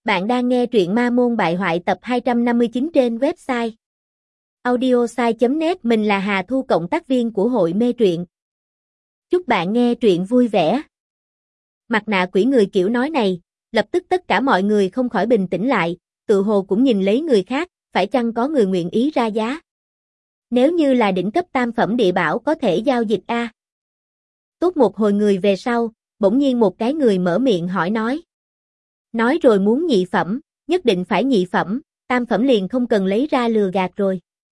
Bạn đang nghe truyện Ma Môn Bại Hoại tập 259 trên website audiosai.net. Mình là Hà Thu, cộng tác viên của hội mê truyện. Chúc bạn nghe truyện vui vẻ. Mặt nạ quỷ người kiểu nói này, lập tức tất cả mọi người không khỏi bình tĩnh lại, tự hồ cũng nhìn lấy người khác, phải chăng có người nguyện ý ra giá. Nếu như là đỉnh cấp tam phẩm địa bảo có thể giao dịch a. Tốt một hồi người về sau, bỗng nhiên một cái người mở miệng hỏi nói. Nói rồi muốn nhị phẩm, nhất định phải nhị phẩm, tam phẩm liền không cần lấy ra lừa gạt rồi.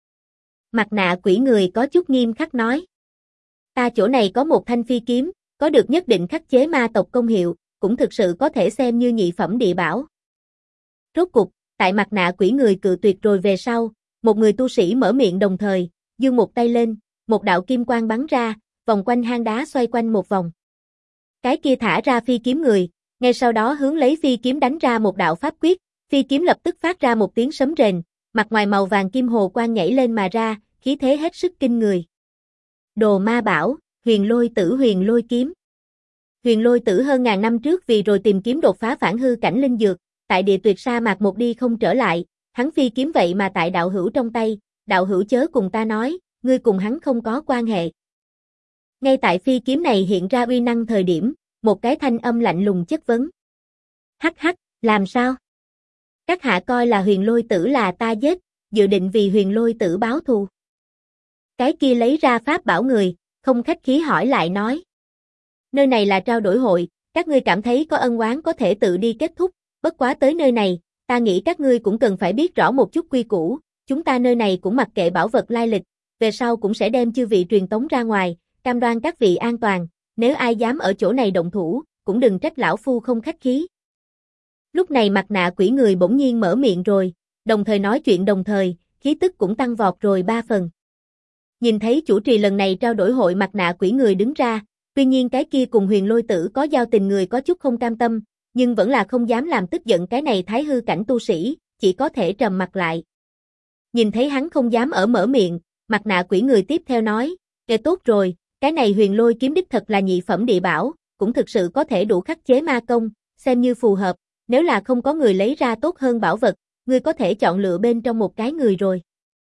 Mặt nạ quỷ người có chút nghiêm khắc nói. Ta chỗ này có một thanh phi kiếm, có được nhất định khắc chế ma tộc công hiệu, cũng thực sự có thể xem như nhị phẩm địa bảo. Rốt cục, tại mặt nạ quỷ người cự tuyệt rồi về sau, một người tu sĩ mở miệng đồng thời, giương một tay lên, một đạo kim quang bắn ra, vòng quanh hang đá xoay quanh một vòng. Cái kia thả ra phi kiếm người, ngay sau đó hướng lấy phi kiếm đánh ra một đạo pháp quyết, phi kiếm lập tức phát ra một tiếng sấm rền, mặt ngoài màu vàng kim hồ quang nhảy lên mà ra, khí thế hết sức kinh người. Đồ ma bảo, huyền lôi kiếm. Huyền lôi tử hơn ngàn năm trước vì rồi tìm kiếm đột phá phản hư cảnh linh dược, tại địa tuyệt sa mạc một đi không trở lại, hắn phi kiếm vậy mà tại đạo hữu trong tay, đạo hữu chớ cùng ta nói, ngươi cùng hắn không có quan hệ. Ngay tại phi kiếm này hiện ra uy năng thời điểm, một cái thanh âm lạnh lùng chất vấn. Hắc hắc, làm sao? Các hạ coi là huyền lôi tử là ta giết, dự định vì huyền lôi tử báo thù. Cái kia lấy ra pháp bảo người, không khách khí hỏi lại nói. Nơi này là trao đổi hội, các ngươi cảm thấy có ân oán có thể tự đi kết thúc, bất quá tới nơi này, ta nghĩ các ngươi cũng cần phải biết rõ một chút quy củ, chúng ta nơi này cũng mặc kệ bảo vật lai lịch, về sau cũng sẽ đem chư vị truyền tống ra ngoài, cam đoan các vị an toàn. Nếu ai dám ở chỗ này động thủ, cũng đừng trách lão phu không khách khí. Lúc này mặt nạ quỷ người bỗng nhiên mở miệng rồi, đồng thời nói chuyện đồng thời, khí tức cũng tăng vọt rồi 3 phần. Nhìn thấy chủ trì lần này trao đổi hội mặt nạ quỷ người đứng ra, tuy nhiên cái kia cùng huyền lôi tử có giao tình người có chút không cam tâm, nhưng vẫn là không dám làm tức giận cái này thái hư cảnh tu sĩ, chỉ có thể trầm mặt lại. Nhìn thấy hắn không dám mở miệng, mặt nạ quỷ người tiếp theo nói, kệ tốt rồi. Cái này huyền lôi kiếm đích thật là nhị phẩm địa bảo, cũng thực sự có thể đủ khắc chế ma công, xem như phù hợp, nếu là không có người lấy ra tốt hơn bảo vật, ngươi có thể chọn lựa bên trong một cái người rồi.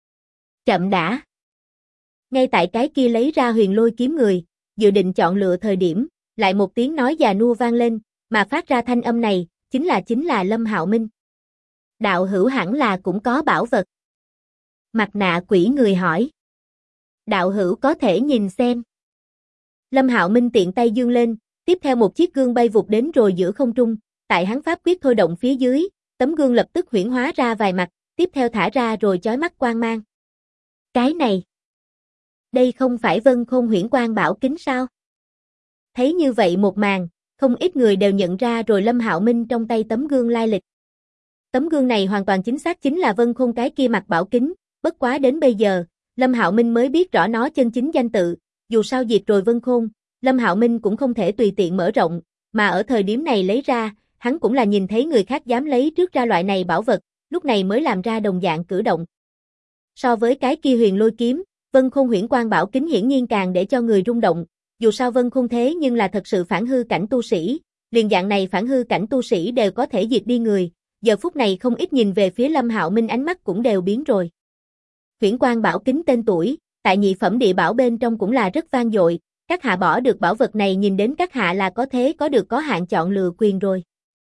Chậm đã. Ngay tại cái kia lấy ra huyền lôi kiếm người, dự định chọn lựa thời điểm, lại một tiếng nói già nua vang lên, mà phát ra thanh âm này, chính là Lâm Hạo Minh. Đạo hữu hẳn là cũng có bảo vật. Mặt nạ quỷ người hỏi. Đạo hữu có thể nhìn xem. Lâm Hạo Minh tiện tay giương lên, tiếp theo một chiếc gương bay vụt đến rồi giữa không trung, tại hắn pháp quyết thôi động phía dưới, tấm gương lập tức huyễn hóa ra vài mặt, tiếp theo thả ra rồi chói mắt quang mang. Cái này, đây không phải Vân Khôn Huyễn Quang Bảo Kính sao? Thấy như vậy một màn, không ít người đều nhận ra rồi Lâm Hạo Minh trong tay tấm gương lai lịch. Tấm gương này hoàn toàn chính xác chính là Vân Khôn cái kia mặt bảo kính, bất quá đến bây giờ, Lâm Hạo Minh mới biết rõ nó chân chính danh tự. Dù sao diệt rồi Vân Khôn, Lâm Hạo Minh cũng không thể tùy tiện mở rộng, mà ở thời điểm này lấy ra, hắn cũng là nhìn thấy người khác dám lấy trước ra loại này bảo vật, lúc này mới làm ra đồng dạng cử động. So với cái kia huyền lôi kiếm, Vân Khôn Huyễn Quang Bảo Kính hiển nhiên càng để cho người rung động, dù sao Vân Khôn thế nhưng là thật sự phản hư cảnh tu sĩ, liền dạng này phản hư cảnh tu sĩ đều có thể diệt đi người, giờ phút này không ít nhìn về phía Lâm Hạo Minh ánh mắt cũng đều biến rồi. Huyễn Quang Bảo Kính tên tuổi, tại nhị phẩm địa bảo bên trong cũng là rất vang dội, các hạ bỏ được bảo vật này nhìn đến các hạ là có thế có được có hạn chọn lựa quyền rồi.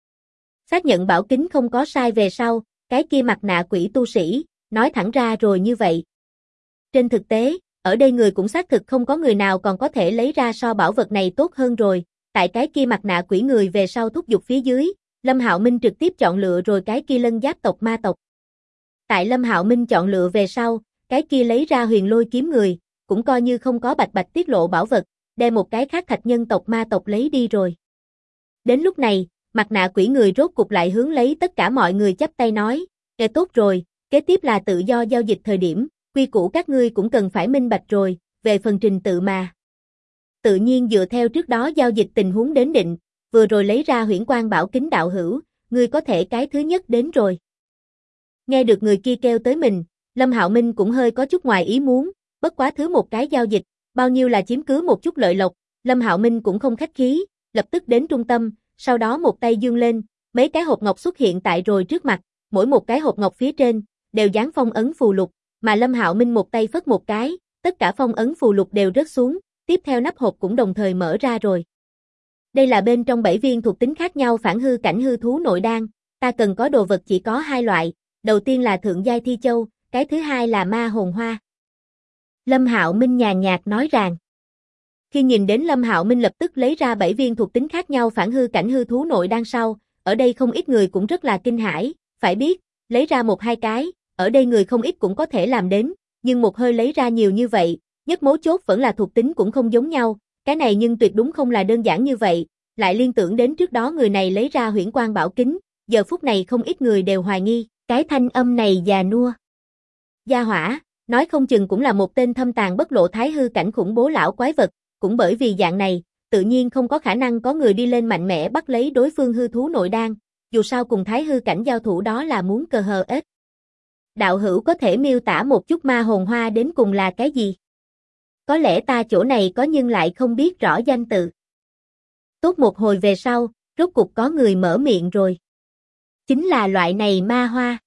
Xác nhận bảo kính không có sai về sau, cái kia mặt nạ quỷ tu sĩ, nói thẳng ra rồi như vậy. Trên thực tế, ở đây người cũng xác thực không có người nào còn có thể lấy ra so bảo vật này tốt hơn rồi, tại cái kia mặt nạ quỷ người về sau thúc giục phía dưới, Lâm Hạo Minh trực tiếp chọn lựa rồi cái kia lân giáp tộc ma tộc. Tại Lâm Hạo Minh chọn lựa về sau, cái kia lấy ra huyền lôi kiếm người, cũng coi như không có bạch tiết lộ bảo vật, đem một cái khác thạch nhân tộc ma tộc lấy đi rồi. Đến lúc này, mặt nạ quỷ người rốt cục lại hướng lấy tất cả mọi người chắp tay nói, tốt rồi, kế tiếp là tự do giao dịch thời điểm, quy củ các ngươi cũng cần phải minh bạch rồi, về phần trình tự mà. Tự nhiên dựa theo trước đó giao dịch tình huống đến định, vừa rồi lấy ra Huyễn Quang Bảo Kính đạo hữu, ngươi có thể cái thứ nhất đến rồi. Nghe được người kia kêu tới mình, Lâm Hạo Minh cũng hơi có chút ngoài ý muốn, bất quá thứ một cái giao dịch, bao nhiêu là chiếm cứ một chút lợi lộc, Lâm Hạo Minh cũng không khách khí, lập tức đến trung tâm, sau đó một tay giương lên, Mấy cái hộp ngọc xuất hiện tại rồi trước mặt, mỗi một cái hộp ngọc phía trên đều dán phong ấn phù lục, mà Lâm Hạo Minh một tay phất một cái, tất cả phong ấn phù lục đều rớt xuống, tiếp theo nắp hộp cũng đồng thời mở ra rồi. Đây là bên trong 7 viên thuộc tính khác nhau phản hư cảnh hư thú nội đan, ta cần có đồ vật chỉ có 2 loại, đầu tiên là thượng giai thi châu, cái thứ hai là ma hồn hoa. Lâm Hạo Minh nhàn nhạt nói rằng. Khi nhìn đến Lâm Hạo Minh lập tức lấy ra 7 viên thuộc tính khác nhau phản hư cảnh hư thú nội đan sau, ở đây không ít người cũng rất là kinh hãi, phải biết, lấy ra 1-2 cái, ở đây người không ít cũng có thể làm đến, nhưng một hơi lấy ra nhiều như vậy, nhất mấu chốt vẫn là thuộc tính cũng không giống nhau, cái này nhưng tuyệt đúng không là đơn giản như vậy, lại liên tưởng đến trước đó người này lấy ra Huyễn Quang Bảo Kính, giờ phút này không ít người đều hoài nghi, cái thanh âm này già nua. Gia hỏa, nói không chừng cũng là một tên thâm tàn bất lộ thái hư cảnh khủng bố lão quái vật, cũng bởi vì dạng này, tự nhiên không có khả năng có người đi lên mạnh mẽ bắt lấy đối phương hư thú nội đan, dù sao cùng thái hư cảnh giao thủ đó là muốn cờ hờ ếch. Đạo hữu có thể miêu tả một chút ma hồn hoa đến cùng là cái gì? Có lẽ ta chỗ này có nhưng lại không biết rõ danh tự. Tốt một hồi về sau, rốt cục có người mở miệng rồi. Chính là loại này ma hoa.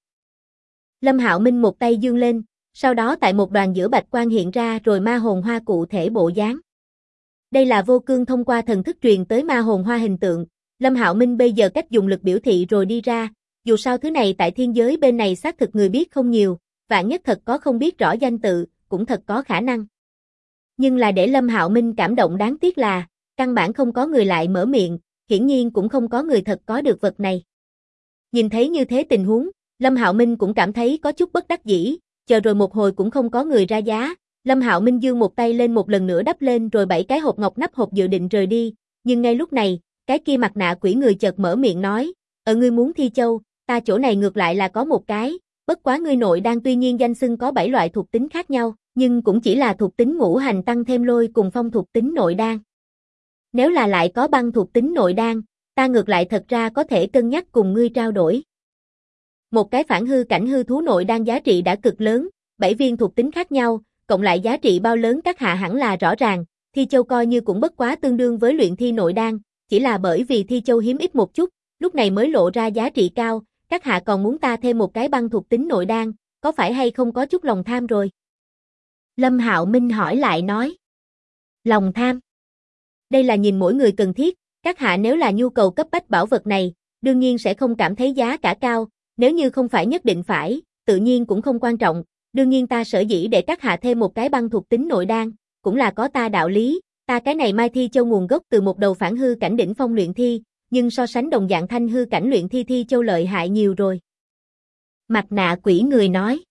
Lâm Hạo Minh một tay giương lên, sau đó tại một đoàn giữa bạch quang hiện ra rồi ma hồn hoa cụ thể bộ dáng. Đây là Vô Cương thông qua thần thức truyền tới ma hồn hoa hình tượng, Lâm Hạo Minh bây giờ cách dùng lực biểu thị rồi đi ra, dù sao thứ này tại thiên giới bên này xác thực người biết không nhiều, vạn nhất thật có không biết rõ danh tự, cũng thật có khả năng. Nhưng là để Lâm Hạo Minh cảm động đáng tiếc là, căn bản không có người lại mở miệng, hiển nhiên cũng không có người thật có được vật này. Nhìn thấy như thế tình huống, Lâm Hạo Minh cũng cảm thấy có chút bất đắc dĩ, chờ rồi một hồi cũng không có người ra giá, Lâm Hạo Minh giương một tay lên một lần nữa đắp lên rồi 7 cái hộp ngọc nắp hộp dự định rời đi, nhưng ngay lúc này, cái kia mặt nạ quỷ người chợt mở miệng nói, ngươi muốn thi châu, ta chỗ này ngược lại là có một cái, bất quá ngươi nội đan tuy nhiên danh xưng có 7 loại thuộc tính khác nhau, nhưng cũng chỉ là thuộc tính ngũ hành tăng thêm lôi cùng phong thuộc tính nội đan. Nếu là lại có băng thuộc tính nội đan, ta ngược lại thật ra có thể cân nhắc cùng ngươi trao đổi. Một cái phản hư cảnh hư thú nội đan giá trị đã cực lớn, 7 viên thuộc tính khác nhau, cộng lại giá trị bao lớn các hạ hẳn là rõ ràng, thi châu coi như cũng bất quá tương đương với luyện thi nội đan, chỉ là bởi vì thi châu hiếm ít một chút, lúc này mới lộ ra giá trị cao, các hạ còn muốn ta thêm một cái băng thuộc tính nội đan, có phải hay không có chút lòng tham rồi? Lâm Hạo Minh hỏi lại nói. Lòng tham? Đây là nhìn mỗi người cần thiết, các hạ nếu là nhu cầu cấp bách bảo vật này, đương nhiên sẽ không cảm thấy giá cả cao, nếu như không phải nhất định phải, tự nhiên cũng không quan trọng, đương nhiên ta sở dĩ để các hạ thêm một cái băng thuộc tính nội đan, cũng là có ta đạo lý, ta cái này Mai Thi Châu nguồn gốc từ một đầu phản hư cảnh đỉnh phong luyện thi, nhưng so sánh đồng dạng thanh hư cảnh luyện thi Thi Châu lợi hại nhiều rồi. Mặt nạ quỷ người nói.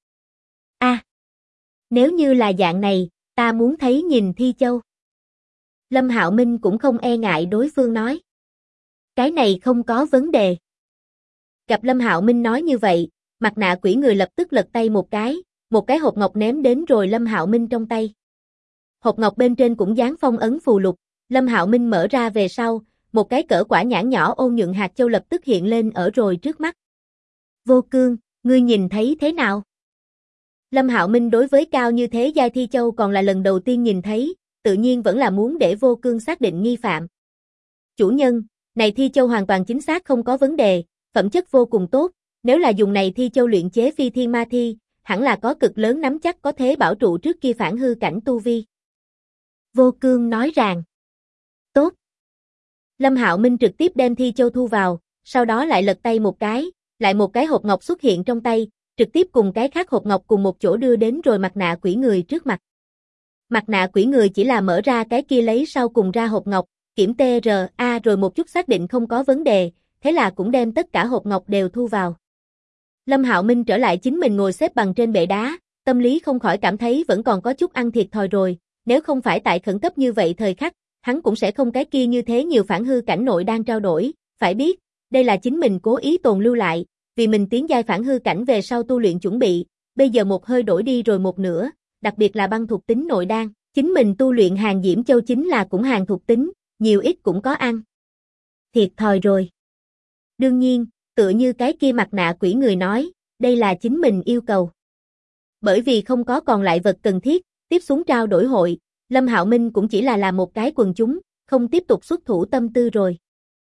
Nếu như là dạng này, ta muốn thấy nhìn Thi Châu. Lâm Hạo Minh cũng không e ngại đối phương nói. Cái này không có vấn đề. Gặp Lâm Hạo Minh nói như vậy, mặt nạ quỷ người lập tức lật tay một cái hộp ngọc ném đến rồi Lâm Hạo Minh trong tay. Hộp ngọc bên trên cũng dán phong ấn phù lục, Lâm Hạo Minh mở ra về sau, một cái cỡ quả nhãn nhỏ ôn nhuận hạt châu lập tức hiện lên ở rồi trước mắt. Vô Cương, ngươi nhìn thấy thế nào? Lâm Hạo Minh đối với cao như thế giai Thi Châu còn là lần đầu tiên nhìn thấy, tự nhiên vẫn là muốn để Vô Cương xác định nghi phạm. Chủ nhân, này Thi Châu hoàn toàn chính xác không có vấn đề, phẩm chất vô cùng tốt, nếu là dùng này Thi Châu luyện chế phi thiên ma thi, hẳn là có cực lớn nắm chắc có thể bảo trụ trước kia phản hư cảnh tu vi. Vô Cương nói rằng, tốt. Lâm Hạo Minh trực tiếp đem Thi Châu thu vào, sau đó lại lật tay một cái, lại một cái hộp ngọc xuất hiện trong tay, trực tiếp cùng cái khác hộp ngọc cùng một chỗ đưa đến rồi mặt nạ quỷ người trước mặt. Mặt nạ quỷ người chỉ là mở ra cái kia lấy sau cùng ra hộp ngọc, kiểm TRA rồi một chút xác định không có vấn đề, thế là cũng đem tất cả hộp ngọc đều thu vào. Lâm Hạo Minh trở lại chính mình ngồi xếp bằng trên bệ đá, tâm lý không khỏi cảm thấy vẫn còn có chút ăn thiệt thòi rồi, nếu không phải tại khẩn cấp như vậy thời khắc, hắn cũng sẽ không cái kia như thế nhiều phản hư cảnh nội đang trao đổi, phải biết, đây là chính mình cố ý tồn lưu lại, vì mình tiến giai phản hư cảnh về sau tu luyện chuẩn bị, bây giờ một hơi đổi đi rồi một nửa, đặc biệt là băng thuộc tính nội đan, chính mình tu luyện hàng Diễm Châu chính là cũng hàng thuộc tính, nhiều ít cũng có ăn. Thiệt thòi rồi. Đương nhiên, tựa như cái kia mặt nạ quỷ người nói, đây là chính mình yêu cầu. Bởi vì không có còn lại vật cần thiết, tiếp xuống trao đổi hội, Lâm Hạo Minh cũng chỉ là làm một cái quần chúng, không tiếp tục xuất thủ tâm tư rồi.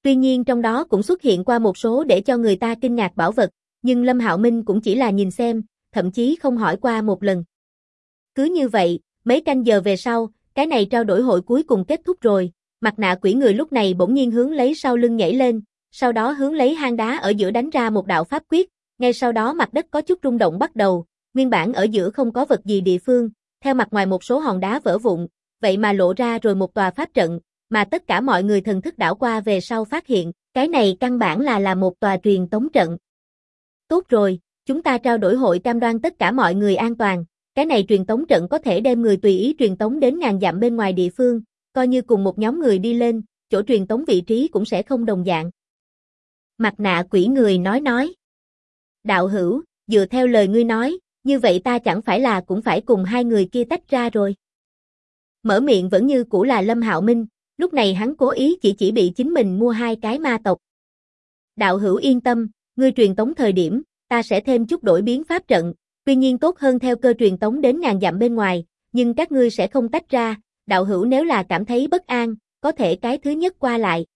Tuy nhiên trong đó cũng xuất hiện qua một số để cho người ta kinh ngạc bảo vật, nhưng Lâm Hạo Minh cũng chỉ là nhìn xem, thậm chí không hỏi qua một lần. Cứ như vậy, mấy canh giờ về sau, cái này trao đổi hội cuối cùng kết thúc rồi, mặt nạ quỷ người lúc này bỗng nhiên hướng lấy sau lưng nhảy lên, sau đó hướng lấy hang đá ở giữa đánh ra một đạo pháp quyết, ngay sau đó mặt đất có chút rung động bắt đầu, nguyên bản ở giữa không có vật gì địa phương, theo mặt ngoài một số hòn đá vỡ vụn, vậy mà lộ ra rồi một tòa pháp trận, mà tất cả mọi người thần thức đảo qua về sau phát hiện, cái này căn bản là một tòa truyền tống trận. Tốt rồi, chúng ta trao đổi hội cam đoan tất cả mọi người an toàn, cái này truyền tống trận có thể đem người tùy ý truyền tống đến ngàn dặm bên ngoài địa phương, coi như cùng một nhóm người đi lên, chỗ truyền tống vị trí cũng sẽ không đồng dạng. Mặt nạ quỷ người nói. Đạo hữu, dựa theo lời ngươi nói, như vậy ta chẳng phải là cũng phải cùng hai người kia tách ra rồi. Mở miệng vẫn như cũ là Lâm Hạo Minh, lúc này hắn cố ý chỉ bị chính mình mua hai cái ma tộc. Đạo hữu yên tâm, ngươi truyền tống thời điểm, ta sẽ thêm chút đổi biến pháp trận, tuy nhiên tốt hơn theo cơ truyền tống đến ngàn dặm bên ngoài, nhưng các ngươi sẽ không tách ra, đạo hữu nếu là cảm thấy bất an, có thể cái thứ nhất qua lại.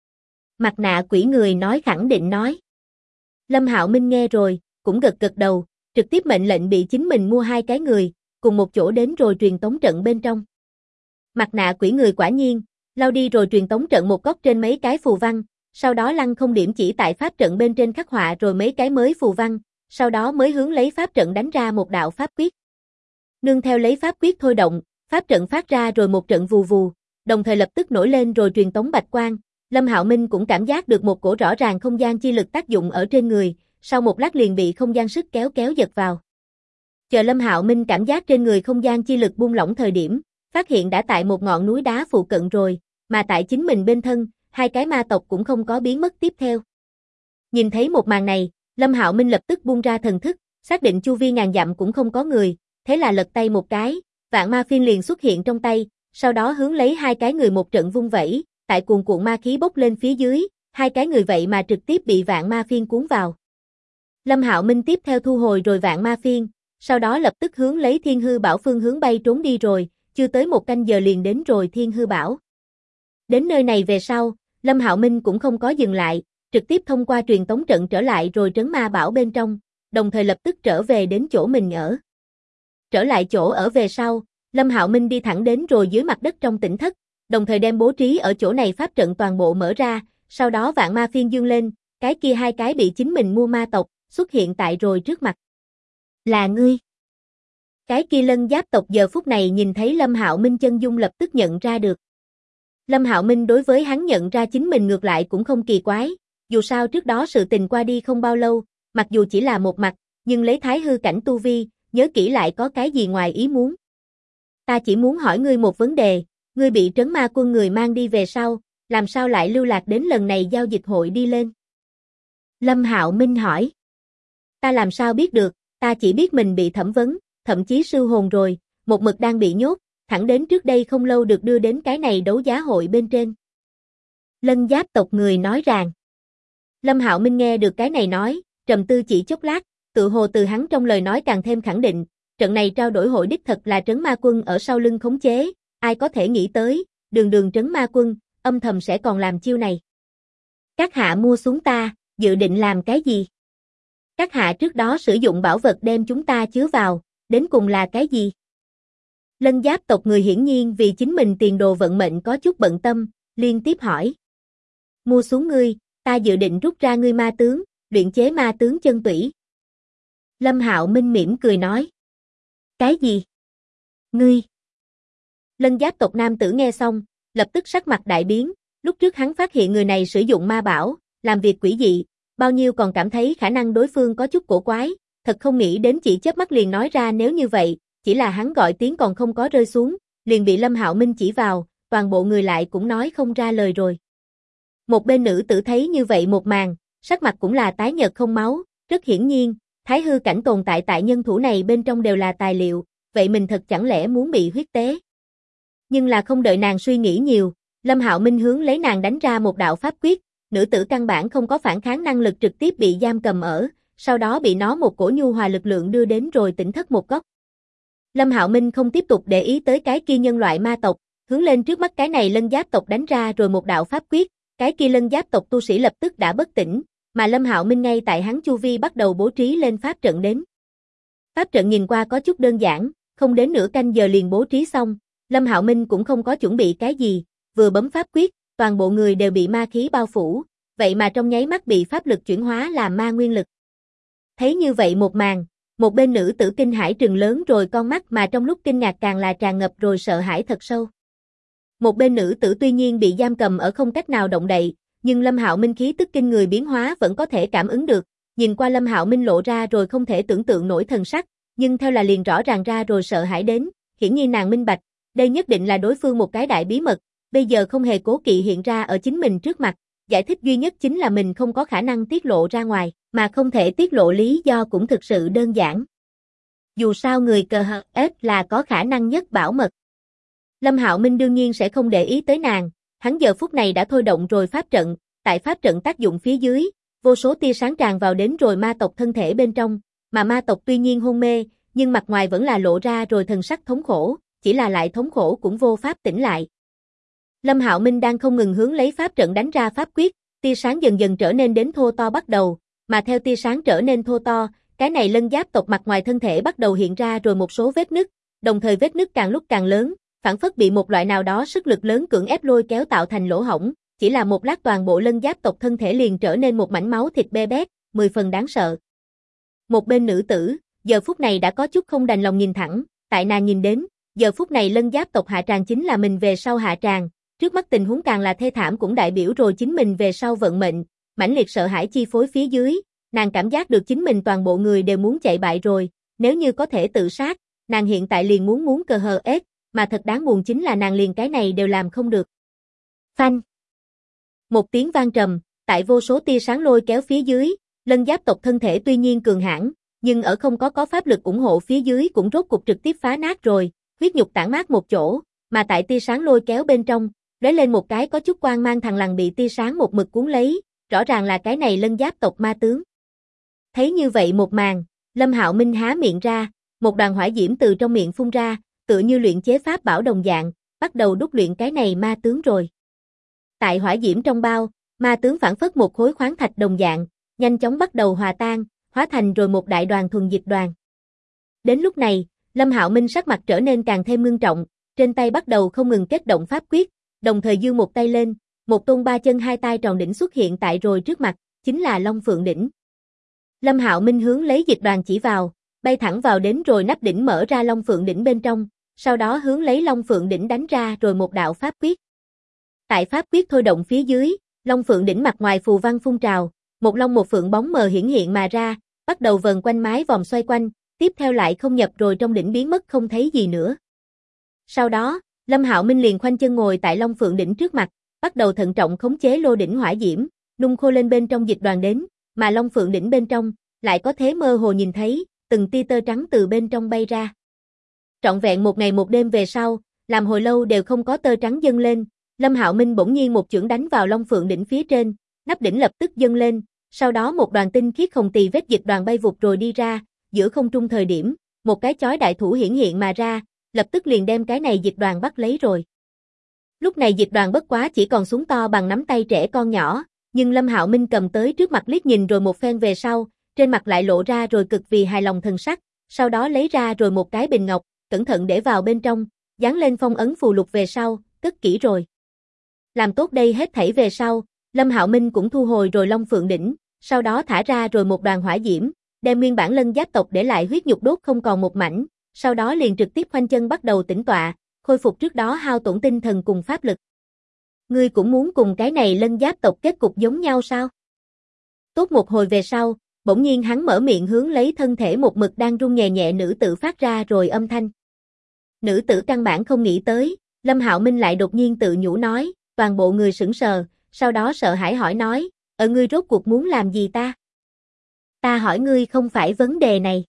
Mặt nạ quỷ người nói khẳng định nói. Lâm Hạo Minh nghe rồi, cũng gật đầu, trực tiếp mệnh lệnh bị chính mình mua hai cái người, cùng một chỗ đến rồi truyền tống trận bên trong. Mặt nạ quỷ người quả nhiên, lao đi rồi truyền tống trận một góc trên mấy cái phù văn, sau đó lăng không điểm chỉ tại pháp trận bên trên khắc họa rồi mấy cái mới phù văn, sau đó mới hướng lấy pháp trận đánh ra một đạo pháp quyết. Nương theo lấy pháp quyết thôi động, pháp trận phát ra rồi một trận vù vù, đồng thời lập tức nổi lên rồi truyền tống bạch quang. Lâm Hạo Minh cũng cảm giác được một cổ rõ ràng không gian chi lực tác dụng ở trên người, sau một lát liền bị không gian sức kéo giật vào. Chờ Lâm Hạo Minh cảm giác trên người không gian chi lực buông lỏng thời điểm, phát hiện đã tại một ngọn núi đá phụ cận rồi, mà tại chính mình bên thân, hai cái ma tộc cũng không có biến mất tiếp theo. Nhìn thấy một màn này, Lâm Hạo Minh lập tức buông ra thần thức, xác định chu vi ngàn dặm cũng không có người, thế là lật tay một cái, vạn ma phiên liền xuất hiện trong tay, sau đó hướng lấy hai cái người một trận vung vẩy, tại cuồn cuộn ma khí bốc lên phía dưới, hai cái người vậy mà trực tiếp bị vạn ma phiên cuốn vào. Lâm Hạo Minh tiếp theo thu hồi rồi vạn ma phiên, sau đó lập tức hướng lấy Thiên Hư Bảo phương hướng bay trốn đi rồi, chưa tới một canh giờ liền đến rồi Thiên Hư Bảo. Đến nơi này về sau, Lâm Hạo Minh cũng không có dừng lại, trực tiếp thông qua truyền tống trận trở lại rồi trấn ma bảo bên trong, đồng thời lập tức trở về đến chỗ mình ở. Trở lại chỗ ở về sau, Lâm Hạo Minh đi thẳng đến rồi dưới mặt đất trong tỉnh thất, đồng thời đem bố trí ở chỗ này pháp trận toàn bộ mở ra, sau đó vạn ma phiên dương lên, cái kia hai cái bị chính mình mua ma tộc, xuất hiện tại rồi trước mặt. Là ngươi. Cái kia lân giáp tộc giờ phút này nhìn thấy Lâm Hạo Minh chân dung lập tức nhận ra được. Lâm Hạo Minh đối với hắn nhận ra chính mình ngược lại cũng không kỳ quái, dù sao trước đó sự tình qua đi không bao lâu, mặc dù chỉ là một mặt, nhưng lấy thái hư cảnh tu vi, nhớ kỹ lại có cái gì ngoài ý muốn. Ta chỉ muốn hỏi ngươi một vấn đề, ngươi bị trấn ma quân người mang đi về sau, làm sao lại lưu lạc đến lần này giao dịch hội đi lên? Lâm Hạo Minh hỏi. Ta làm sao biết được, ta chỉ biết mình bị thẩm vấn, thậm chí siêu hồn rồi, một mực đang bị nhốt, thẳng đến trước đây không lâu được đưa đến cái này đấu giá hội bên trên. Lân giáp tộc người nói rằng. Lâm Hạo Minh nghe được cái này nói, trầm tư chỉ chốc lát, tự hồ từ hắn trong lời nói càng thêm khẳng định, trận này trao đổi hội đích thật là trấn ma quân ở sau lưng khống chế, ai có thể nghĩ tới, đường trấn ma quân, âm thầm sẽ còn làm chiêu này. Các hạ mua xuống ta, dự định làm cái gì? Các hạ trước đó sử dụng bảo vật đem chúng ta chứa vào, đến cùng là cái gì? Lân giáp tộc người hiển nhiên vì chính mình tiền đồ vận mệnh có chút bận tâm, liên tiếp hỏi. Mua xuống ngươi, ta dự định rút ra ngươi ma tướng, luyện chế ma tướng chân tủy. Lâm Hạo Minh mỉm cười nói. Cái gì? Ngươi? Lân giáp tộc nam tử nghe xong, lập tức sắc mặt đại biến, lúc trước hắn phát hiện người này sử dụng ma bảo, làm việc quỷ dị, bao nhiêu còn cảm thấy khả năng đối phương có chút cổ quái, thật không nghĩ đến chỉ chớp mắt liền nói ra nếu như vậy, chỉ là hắn gọi tiếng còn không có rơi xuống, liền bị Lâm Hạo Minh chỉ vào, toàn bộ người lại cũng nói không ra lời rồi. Một bên nữ tử thấy như vậy một màn, sắc mặt cũng là tái nhợt không máu, rất hiển nhiên, thái hư cảnh tồn tại tại nhân thủ này bên trong đều là tài liệu, vậy mình thật chẳng lẽ muốn bị huyết tế. Nhưng là không đợi nàng suy nghĩ nhiều, Lâm Hạo Minh hướng lấy nàng đánh ra một đạo pháp quyết, nữ tử căn bản không có phản kháng năng lực trực tiếp bị giam cầm ở, sau đó bị nó một cổ nhu hòa lực lượng đưa đến rồi tỉnh thất một góc. Lâm Hạo Minh không tiếp tục để ý tới cái kia nhân loại ma tộc, hướng lên trước mắt cái này lân giáp tộc đánh ra rồi một đạo pháp quyết, Cái kia lân giáp tộc tu sĩ lập tức đã bất tỉnh, mà Lâm Hạo Minh ngay tại hắn chu vi bắt đầu bố trí lên pháp trận đến. Pháp trận nhìn qua có chút đơn giản, không đến nửa canh giờ liền bố trí xong, Lâm Hạo Minh cũng không có chuẩn bị cái gì, vừa bấm pháp quyết, toàn bộ người đều bị ma khí bao phủ, vậy mà trong nháy mắt bị pháp lực chuyển hóa làm ma nguyên lực. Thấy như vậy một màn, một bên nữ tử kinh hãi trừng lớn rồi con mắt mà trong lúc kinh ngạc càng là tràn ngập rồi sợ hãi thật sâu. Một bên nữ tử tuy nhiên bị giam cầm ở không cách nào động đậy, nhưng Lâm Hạo Minh khí tức kinh người biến hóa vẫn có thể cảm ứng được, nhìn qua Lâm Hạo Minh lộ ra rồi không thể tưởng tượng nổi thần sắc, nhưng theo là liền rõ ràng ra rồi sợ hãi đến, hiển nhiên nàng minh bạch, đây nhất định là đối phương một cái đại bí mật, bây giờ không hề cố kỵ hiện ra ở chính mình trước mặt, giải thích duy nhất chính là mình không có khả năng tiết lộ ra ngoài, mà không thể tiết lộ lý do cũng thực sự đơn giản. Dù sao người cờ hờ ép là có khả năng nhất bảo mật. Lâm Hạo Minh đương nhiên sẽ không để ý tới nàng, hắn giờ phút này đã thôi động rồi pháp trận, tại pháp trận tác dụng phía dưới, vô số tia sáng tràn vào đến rồi ma tộc thân thể bên trong, mà ma tộc tuy nhiên hôn mê, nhưng mặt ngoài vẫn là lộ ra rồi thần sắc thống khổ, chỉ là lại thống khổ cũng vô pháp tỉnh lại. Lâm Hạo Minh đang không ngừng hướng lấy pháp trận đánh ra pháp quyết, tia sáng dần dần trở nên đến thô to bắt đầu, mà theo tia sáng trở nên thô to, cái này lân giáp tộc mặt ngoài thân thể bắt đầu hiện ra rồi một số vết nứt, đồng thời vết nứt càng lúc càng lớn, phản phất bị một loại nào đó sức lực lớn cưỡng ép lôi kéo tạo thành lỗ hổng, chỉ là một lát toàn bộ lân giáp tộc thân thể liền trở nên một mảnh máu thịt be bét, 10 phần đáng sợ. Một bên nữ tử, giờ phút này đã có chút không đành lòng nhìn thẳng, tại nàng nhìn đến, giờ phút này lân giáp tộc hạ tràng chính là mình về sau hạ tràng, trước mắt tình huống càng là thê thảm cũng đại biểu rồi chính mình về sau vận mệnh, mãnh liệt sợ hãi chi phối phía dưới, nàng cảm giác được chính mình toàn bộ người đều muốn chạy bại rồi, nếu như có thể tự sát, nàng hiện tại liền muốn cờ hờ ết, mà thật đáng buồn chính là nàng liền cái này đều làm không được. Phanh. Một tiếng vang trầm, tại vô số tia sáng lôi kéo phía dưới, lân giáp tộc thân thể tuy nhiên cường hãn, nhưng ở không có pháp lực ủng hộ phía dưới cũng rốt cục trực tiếp phá nát rồi, huyết nhục tản mát một chỗ, mà tại tia sáng lôi kéo bên trong, lóe lên một cái có chút quang mang thằng lằn bị tia sáng một mực cuốn lấy, rõ ràng là cái này lân giáp tộc ma tướng. Thấy như vậy một màn, Lâm Hạo Minh há miệng ra, một đoàn hỏa diễm từ trong miệng phun ra, tựa như luyện chế pháp bảo đồng dạng, bắt đầu đúc luyện cái này ma tướng rồi. Tại hỏa diễm trong bao, ma tướng phản phất một khối khoáng thạch đồng dạng, nhanh chóng bắt đầu hòa tan, hóa thành rồi một đại đoàn thuần dịch đoàn. Đến lúc này, Lâm Hạo Minh sắc mặt trở nên càng thêm ngưng trọng, trên tay bắt đầu không ngừng kết động pháp quyết, đồng thời giương một tay lên, một tôn ba chân hai tay tròn đỉnh xuất hiện tại rồi trước mặt, chính là Long Phượng đỉnh. Lâm Hạo Minh hướng lấy dịch đoàn chỉ vào, bay thẳng vào đến rồi nắp đỉnh mở ra Long Phượng đỉnh bên trong, sau đó hướng lấy Long Phượng đỉnh đánh ra rồi một đạo pháp quyết. Tại pháp quyết thôi động phía dưới, Long Phượng đỉnh mặt ngoài phù văn phun trào, một long một phượng bóng mờ hiển hiện mà ra, bắt đầu vần quanh mái vòng xoay quanh, tiếp theo lại không nhập rồi trong đỉnh biến mất không thấy gì nữa. Sau đó, Lâm Hạo Minh liền khoanh chân ngồi tại Long Phượng đỉnh trước mặt, bắt đầu thận trọng khống chế lô đỉnh hỏa diễm, nung khô lên bên trong dịch đoàn đến, mà Long Phượng đỉnh bên trong lại có thế mơ hồ nhìn thấy từng tia tơ trắng từ bên trong bay ra. Trọn vẹn một ngày một đêm về sau, làm hồi lâu đều không có tơ trắng dâng lên, Lâm Hạo Minh bỗng nhiên một chưởng đánh vào Long Phượng đỉnh phía trên, nắp đỉnh lập tức dâng lên, sau đó một đoàn tinh khiết không tì vết dịch đoàn bay vụt rồi đi ra, giữa không trung thời điểm, một cái chói đại thủ hiển hiện mà ra, lập tức liền đem cái này dịch đoàn bắt lấy rồi. Lúc này dịch đoàn bất quá chỉ còn súng to bằng nắm tay trẻ con nhỏ, nhưng Lâm Hạo Minh cầm tới trước mặt liếc nhìn rồi một phen về sau, trên mặt lại lộ ra rồi cực vì hài lòng thần sắc, sau đó lấy ra rồi một cái bình ngọc, cẩn thận để vào bên trong, dán lên phong ấn phù lục về sau, cất kỹ rồi. Làm tốt đây hết thảy về sau, Lâm Hạo Minh cũng thu hồi rồi Long Phượng đỉnh, sau đó thả ra rồi một đoàn hỏa diễm, đem nguyên bản lân giáp tộc để lại huyết nhục đốt không còn một mảnh, sau đó liền trực tiếp khoanh chân bắt đầu tĩnh tọa, khôi phục trước đó hao tổn tinh thần cùng pháp lực. Ngươi cũng muốn cùng cái này lân giáp tộc kết cục giống nhau sao? Tốt một hồi về sau, bỗng nhiên hắn mở miệng hướng lấy thân thể một mực đang run nhẹ nhẹ nữ tử phát ra rồi âm thanh. Nữ tử căn bản không nghĩ tới, Lâm Hạo Minh lại đột nhiên tự nhủ nói, toàn bộ người sững sờ, sau đó sợ hãi hỏi nói, ngươi rốt cuộc muốn làm gì ta? Ta hỏi ngươi không phải vấn đề này.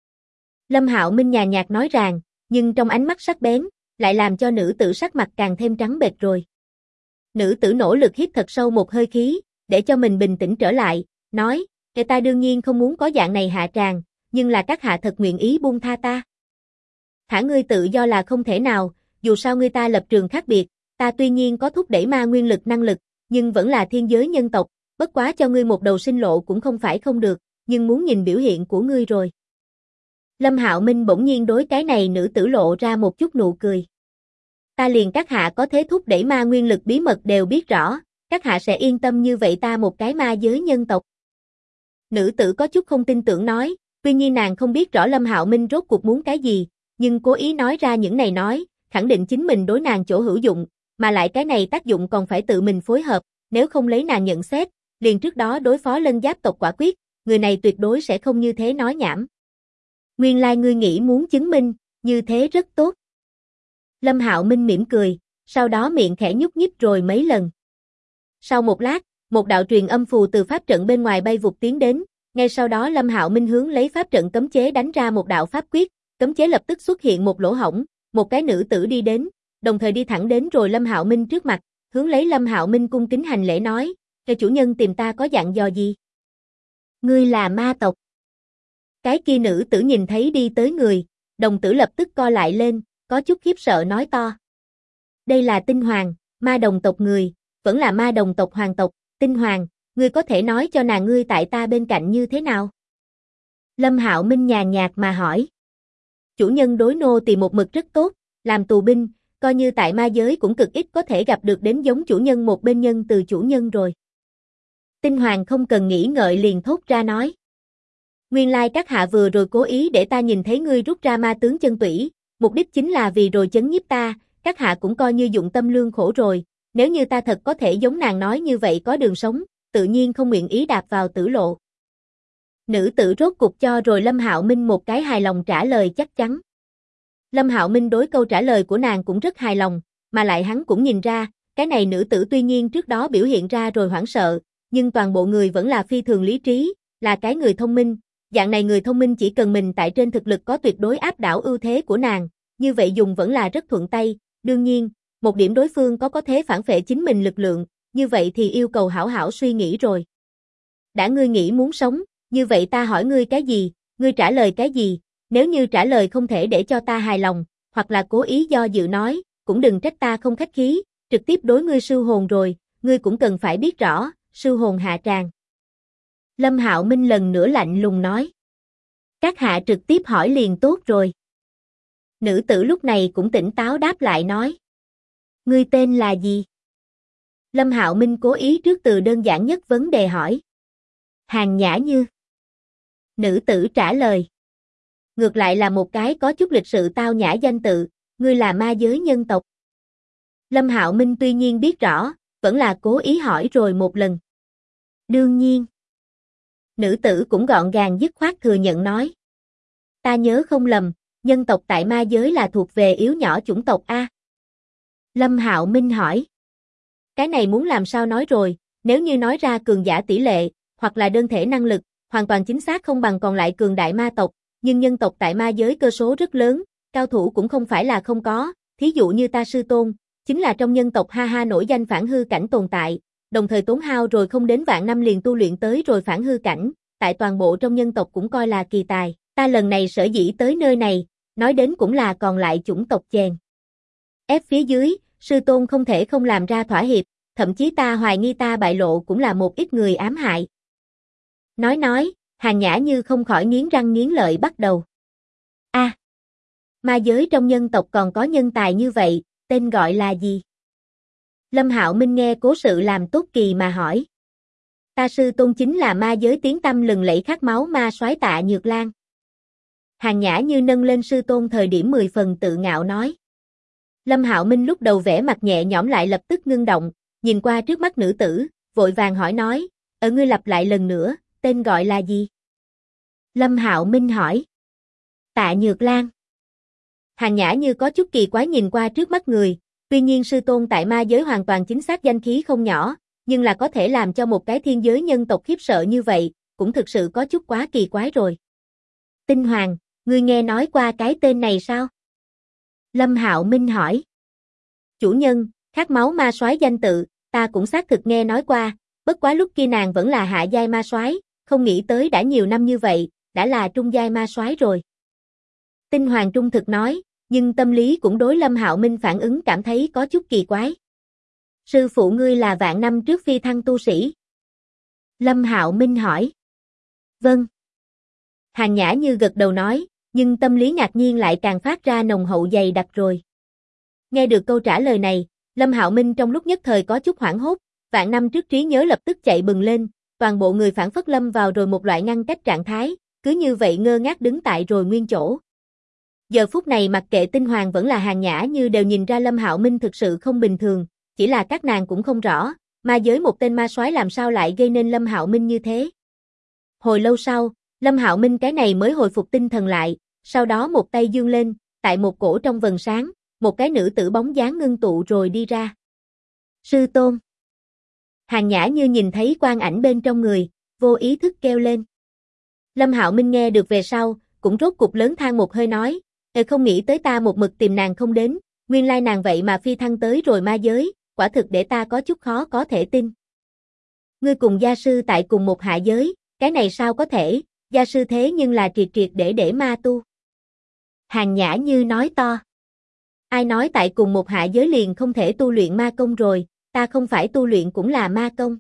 Lâm Hạo Minh nhàn nhạt nói rằng, nhưng trong ánh mắt sắc bén, lại làm cho nữ tử sắc mặt càng thêm trắng bệch rồi. Nữ tử nỗ lực hít thật sâu một hơi khí, để cho mình bình tĩnh trở lại, nói, ta đương nhiên không muốn có dạng này hạ tràng, nhưng là các hạ thật nguyện ý buông tha ta. Thả ngươi tự do là không thể nào, dù sao ngươi ta lập trường khác biệt, ta tuy nhiên có thúc đẩy ma nguyên lực năng lực, nhưng vẫn là thiên giới nhân tộc, bất quá cho ngươi một đầu sinh lộ cũng không phải không được, nhưng muốn nhìn biểu hiện của ngươi rồi. Lâm Hạo Minh bỗng nhiên đối cái này nữ tử lộ ra một chút nụ cười. Ta liền các hạ có thế thúc đẩy ma nguyên lực bí mật đều biết rõ, các hạ sẽ yên tâm như vậy ta một cái ma giới nhân tộc. Nữ tử có chút không tin tưởng nói, tuy nhiên nàng không biết rõ Lâm Hạo Minh rốt cuộc muốn cái gì, nhưng cố ý nói ra những này nói, khẳng định chính mình đối nàng chỗ hữu dụng, mà lại cái này tác dụng còn phải tự mình phối hợp, nếu không lấy nàng nhận xét, liền trước đó đối phó Lân Giáp tộc quả quyết, người này tuyệt đối sẽ không như thế nói nhảm. Nguyên lai ngươi nghĩ muốn chứng minh, như thế rất tốt. Lâm Hạo Minh mỉm cười, sau đó miệng khẽ nhúc nhích rồi mấy lần. Sau một lát, một đạo truyền âm phù từ pháp trận bên ngoài bay vụt tiến đến, ngay sau đó Lâm Hạo Minh hướng lấy pháp trận cấm chế đánh ra một đạo pháp quyết, cấm chế lập tức xuất hiện một lỗ hổng, một cái nữ tử đi đến, đồng thời đi thẳng đến rồi Lâm Hạo Minh trước mặt, hướng lấy Lâm Hạo Minh cung kính hành lễ nói, "Cho chủ nhân tìm ta có dặn dò gì?" "Ngươi là ma tộc." Cái kia nữ tử nhìn thấy đi tới người, đồng tử lập tức co lại lên, có chút khiếp sợ nói to. "Đây là Tinh Hoàng, ma đồng tộc người, vẫn là ma đồng tộc hoàng tộc, Tinh Hoàng, ngươi có thể nói cho nàng ngươi tại ta bên cạnh như thế nào?" Lâm Hạo Minh nhàn nhạt mà hỏi. "Chủ nhân đối nô tỳ một mực rất tốt, làm tù binh, coi như tại ma giới cũng cực ít có thể gặp được đến giống chủ nhân một bên nhân từ chủ nhân rồi." Tinh Hoàng không cần nghĩ ngợi liền thốt ra nói. "Nguyên lai các hạ vừa rồi cố ý để ta nhìn thấy ngươi rút ra ma tướng chân tủy, mục đích chính là vì rồi chấn nhiếp ta, các hạ cũng coi như dụng tâm lương khổ rồi, nếu như ta thật có thể giống nàng nói như vậy có đường sống, tự nhiên không nguyện ý đạp vào tử lộ." Nữ tử rốt cục cho rồi Lâm Hạo Minh một cái hài lòng trả lời chắc chắn. Lâm Hạo Minh đối câu trả lời của nàng cũng rất hài lòng, mà lại hắn cũng nhìn ra, cái này nữ tử tuy nhiên trước đó biểu hiện ra rồi hoảng sợ, nhưng toàn bộ người vẫn là phi thường lý trí, là cái người thông minh, dạng này người thông minh chỉ cần mình tại trên thực lực có tuyệt đối áp đảo ưu thế của nàng, như vậy dùng vẫn là rất thuận tay, đương nhiên, một điểm đối phương có thế phản phệ chính mình lực lượng, như vậy thì yêu cầu hảo hảo suy nghĩ rồi. Đã ngươi nghĩ muốn sống, như vậy ta hỏi ngươi cái gì, ngươi trả lời cái gì, nếu như trả lời không thể để cho ta hài lòng, hoặc là cố ý do dự nói, cũng đừng trách ta không khách khí, trực tiếp đối ngươi sưu hồn rồi, ngươi cũng cần phải biết rõ, sưu hồn hạ tràng. Lâm Hạo Minh lần nữa lạnh lùng nói. Các hạ trực tiếp hỏi liền tốt rồi. Nữ tử lúc này cũng tỉnh táo đáp lại nói. Ngươi tên là gì? Lâm Hạo Minh cố ý trước từ đơn giản nhất vấn đề hỏi. Hàn Nhã Như. Nữ tử trả lời. Ngược lại là một cái có chút lịch sự tao nhã danh tự, ngươi là ma giới nhân tộc. Lâm Hạo Minh tuy nhiên biết rõ, vẫn là cố ý hỏi rồi một lần. Đương nhiên. Nữ tử cũng gọn gàng dứt khoát thừa nhận nói. Ta nhớ không lầm, nhân tộc tại ma giới là thuộc về yếu nhỏ chủng tộc A. Lâm Hạo Minh hỏi. Cái này muốn làm sao nói rồi, nếu như nói ra cường giả tỷ lệ, hoặc là đơn thể năng lực, hoàn toàn chính xác không bằng còn lại cường đại ma tộc, nhưng nhân tộc tại ma giới cơ số rất lớn, cao thủ cũng không phải là không có, thí dụ như ta sư tôn, chính là trong nhân tộc ha ha nổi danh phản hư cảnh tồn tại, đồng thời tốn hao rồi không đến vạn năm liền tu luyện tới rồi phản hư cảnh, tại toàn bộ trong nhân tộc cũng coi là kỳ tài, ta lần này sở dĩ tới nơi này, nói đến cũng là còn lại chủng tộc chèn ép phía dưới, sư tôn không thể không làm ra thỏa hiệp, thậm chí ta hoài nghi ta bại lộ cũng là một ít người ám hại. Nói, Hàn Nhã Như không khỏi nghiến răng nghiến lợi bắt đầu. Ma giới trong nhân tộc còn có nhân tài như vậy, tên gọi là gì? Lâm Hạo Minh nghe cố sự làm tốt kỳ mà hỏi. Ta sư tôn chính là ma giới tiếng tăm lừng lẫy khát máu ma soái Tạ Nhược Lan. Hàn Nhã Như nâng lên sư tôn thời điểm 10 phần tự ngạo nói. Lâm Hạo Minh lúc đầu vẻ mặt nhẹ nhõm lại lập tức ngưng động, nhìn qua trước mắt nữ tử, vội vàng hỏi nói, ngươi lặp lại lần nữa, tên gọi là gì? Lâm Hạo Minh hỏi. Tạ Nhược Lan. Hàn Nhã Như có chút kỳ quái nhìn qua trước mắt người, tuy nhiên sư tôn tại ma giới hoàn toàn chính xác danh khí không nhỏ, nhưng là có thể làm cho một cái thiên giới nhân tộc khiếp sợ như vậy, cũng thực sự có chút quá kỳ quái rồi. Tinh Hoàng, ngươi nghe nói qua cái tên này sao? Lâm Hạo Minh hỏi. Chủ nhân, khát máu ma soái danh tự, ta cũng xác thực nghe nói qua, bất quá lúc kia nàng vẫn là hạ giai ma soái, không nghĩ tới đã nhiều năm như vậy, đã là trung giai ma soái rồi. Tinh Hoàng trung thực nói, nhưng tâm lý cũng đối Lâm Hạo Minh phản ứng cảm thấy có chút kỳ quái. Sư phụ ngươi là vạn năm trước phi thăng tu sĩ. Lâm Hạo Minh hỏi. Vâng. Hàn Nhã Như gật đầu nói, nhưng tâm lý ngạc nhiên lại càng phát ra nồng hậu dày đặc rồi. Nghe được câu trả lời này, Lâm Hạo Minh trong lúc nhất thời có chút hoảng hốt, vạn năm trước trí nhớ lập tức chạy bừng lên, toàn bộ người phảng phất lâm vào rồi một loại ngăn cách trạng thái, cứ như vậy ngơ ngác đứng tại rồi nguyên chỗ. Giờ phút này mặc kệ Tinh Hoàng vẫn là Hàn Nhã Như đều nhìn ra Lâm Hạo Minh thực sự không bình thường, chỉ là các nàng cũng không rõ, ma giới một tên ma soái làm sao lại gây nên Lâm Hạo Minh như thế. Hồi lâu sau, Lâm Hạo Minh cái này mới hồi phục tinh thần lại, sau đó một tay giương lên, tại một cổ trong vầng sáng, một cái nữ tử bóng dáng ngưng tụ rồi đi ra. Sư tôn. Hàn Nhã Như nhìn thấy quang ảnh bên trong người, vô ý thức kêu lên. Lâm Hạo Minh nghe được về sau, cũng rốt cục lớn than một hơi nói, không nghĩ tới ta một mực tìm nàng không đến, nguyên lai nàng vậy mà phi thăng tới rồi ma giới, quả thực để ta có chút khó có thể tin. Ngươi cùng gia sư tại cùng một hạ giới, cái này sao có thể, gia sư thế nhưng là triệt triệt để ma tu. Hàn Nhã Như nói to. Ai nói tại cùng một hạ giới liền không thể tu luyện ma công rồi, ta không phải tu luyện cũng là ma công.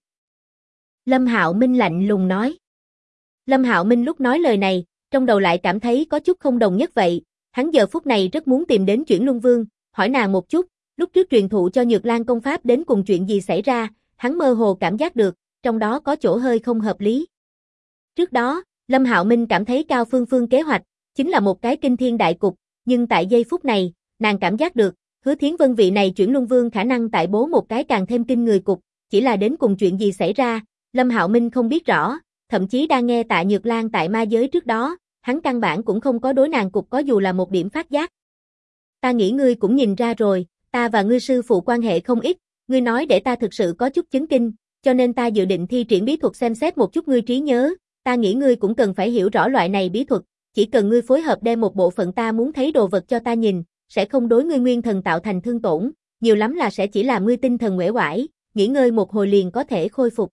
Lâm Hạo Minh lạnh lùng nói. Lâm Hạo Minh lúc nói lời này, trong đầu lại cảm thấy có chút không đồng nhất vậy, hắn giờ phút này rất muốn tìm đến Chuyển Luân Vương, hỏi nàng một chút, lúc trước truyền thụ cho Nhược Lan công pháp đến cùng chuyện gì xảy ra, hắn mơ hồ cảm giác được, trong đó có chỗ hơi không hợp lý. Trước đó, Lâm Hạo Minh cảm thấy Cao Phương Phương kế hoạch, chính là một cái kinh thiên đại cục, nhưng tại giây phút này, nàng cảm giác được, Hứa Thiến Vân vị này Chuyển Luân Vương khả năng tại bố một cái càng thêm kinh người cục, chỉ là đến cùng chuyện gì xảy ra, Lâm Hạo Minh không biết rõ, thậm chí đang nghe Tạ Nhược Lan tại ma giới trước đó, hắn căn bản cũng không có đối nàng cục có dù là một điểm phát giác. Ta nghĩ ngươi cũng nhìn ra rồi, ta và ngươi sư phụ quan hệ không ít, ngươi nói để ta thực sự có chút chấn kinh, cho nên ta dự định thi triển bí thuật xem xét một chút ngươi trí nhớ, ta nghĩ ngươi cũng cần phải hiểu rõ loại này bí thuật, chỉ cần ngươi phối hợp đem một bộ phận ta muốn thấy đồ vật cho ta nhìn, sẽ không đối ngươi nguyên thần tạo thành thương tổn, nhiều lắm là sẽ chỉ làm ngươi tinh thần uể oải, nghỉ ngơi một hồi liền có thể khôi phục.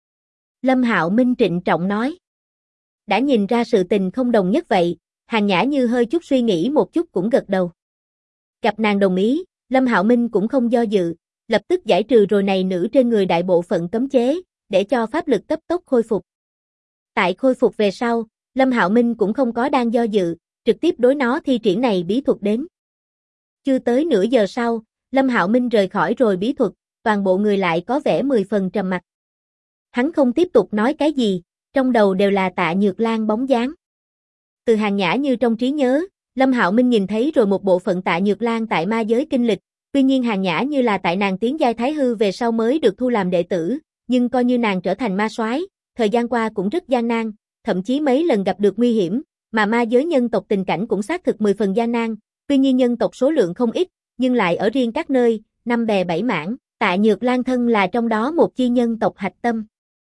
Lâm Hạo Minh trịnh trọng nói. Đã nhìn ra sự tình không đồng nhất vậy, Hàn Nhã Như hơi chút suy nghĩ một chút cũng gật đầu. Gặp nàng đồng ý, Lâm Hạo Minh cũng không do dự, lập tức giải trừ rồi này nữ trên người đại bộ phận cấm chế, để cho pháp lực cấp tốc khôi phục. Tại khôi phục về sau, Lâm Hạo Minh cũng không có đang do dự, trực tiếp đối nó thi triển này bí thuật đến. Chưa tới nửa giờ sau, Lâm Hạo Minh rời khỏi rồi bí thuật, toàn bộ người lại có vẻ 10 phần trầm mặc. Hắn không tiếp tục nói cái gì, trong đầu đều là Tạ Nhược Lan bóng dáng. Từ Hàn Nhã Như trong trí nhớ, Lâm Hạo Minh nhìn thấy rồi một bộ phận Tạ Nhược Lan tại ma giới kinh lịch, tuy nhiên Hàn Nhã Như là tại nàng tiến giai thái hư về sau mới được thu làm đệ tử, nhưng coi như nàng trở thành ma soái, thời gian qua cũng rất gian nan, thậm chí mấy lần gặp được nguy hiểm, mà ma giới nhân tộc tình cảnh cũng xác thực 10 phần gian nan, tuy nhiên nhân tộc số lượng không ít, nhưng lại ở riêng các nơi, năm bè bảy mảng, Tạ Nhược Lan thân là trong đó một chi nhân tộc hạch tâm.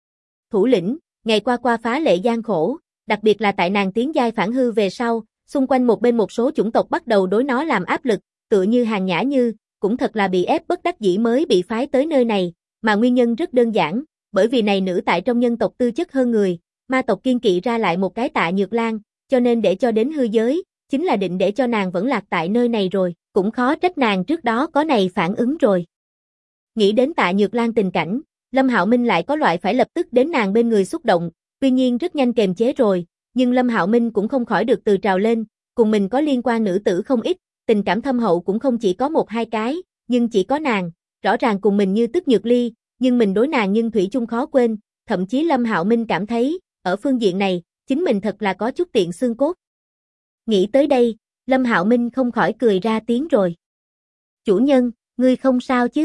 Thủ lĩnh, ngày qua phá lệ gian khổ, đặc biệt là tại nàng tiến giai phản hư về sau, xung quanh một bên một số chủng tộc bắt đầu đối nó làm áp lực, tựa như Hàn Nhã Như, cũng thật là bị ép bất đắc dĩ mới bị phái tới nơi này, mà nguyên nhân rất đơn giản, bởi vì này nữ tại trong nhân tộc tư chất hơn người, ma tộc kiên kỵ ra lại một cái Tạ Nhược Lan, cho nên để cho đến hư giới, chính là định để cho nàng vẫn lạc tại nơi này rồi, cũng khó trách nàng trước đó có này phản ứng rồi. Nghĩ đến Tạ Nhược Lan tình cảnh, Lâm Hạo Minh lại có loại phải lập tức đến nàng bên người xúc động, tuy nhiên rất nhanh kềm chế rồi, nhưng Lâm Hạo Minh cũng không khỏi được từ trào lên, cùng mình có liên quan nữ tử không ít, tình cảm thâm hậu cũng không chỉ có một hai cái, nhưng chỉ có nàng, rõ ràng cùng mình như tức nhược ly, nhưng mình đối nàng nhưng thủy chung khó quên, thậm chí Lâm Hạo Minh cảm thấy, ở phương diện này, chính mình thật là có chút tiện xương cốt. Nghĩ tới đây, Lâm Hạo Minh không khỏi cười ra tiếng rồi. Chủ nhân, ngươi không sao chứ?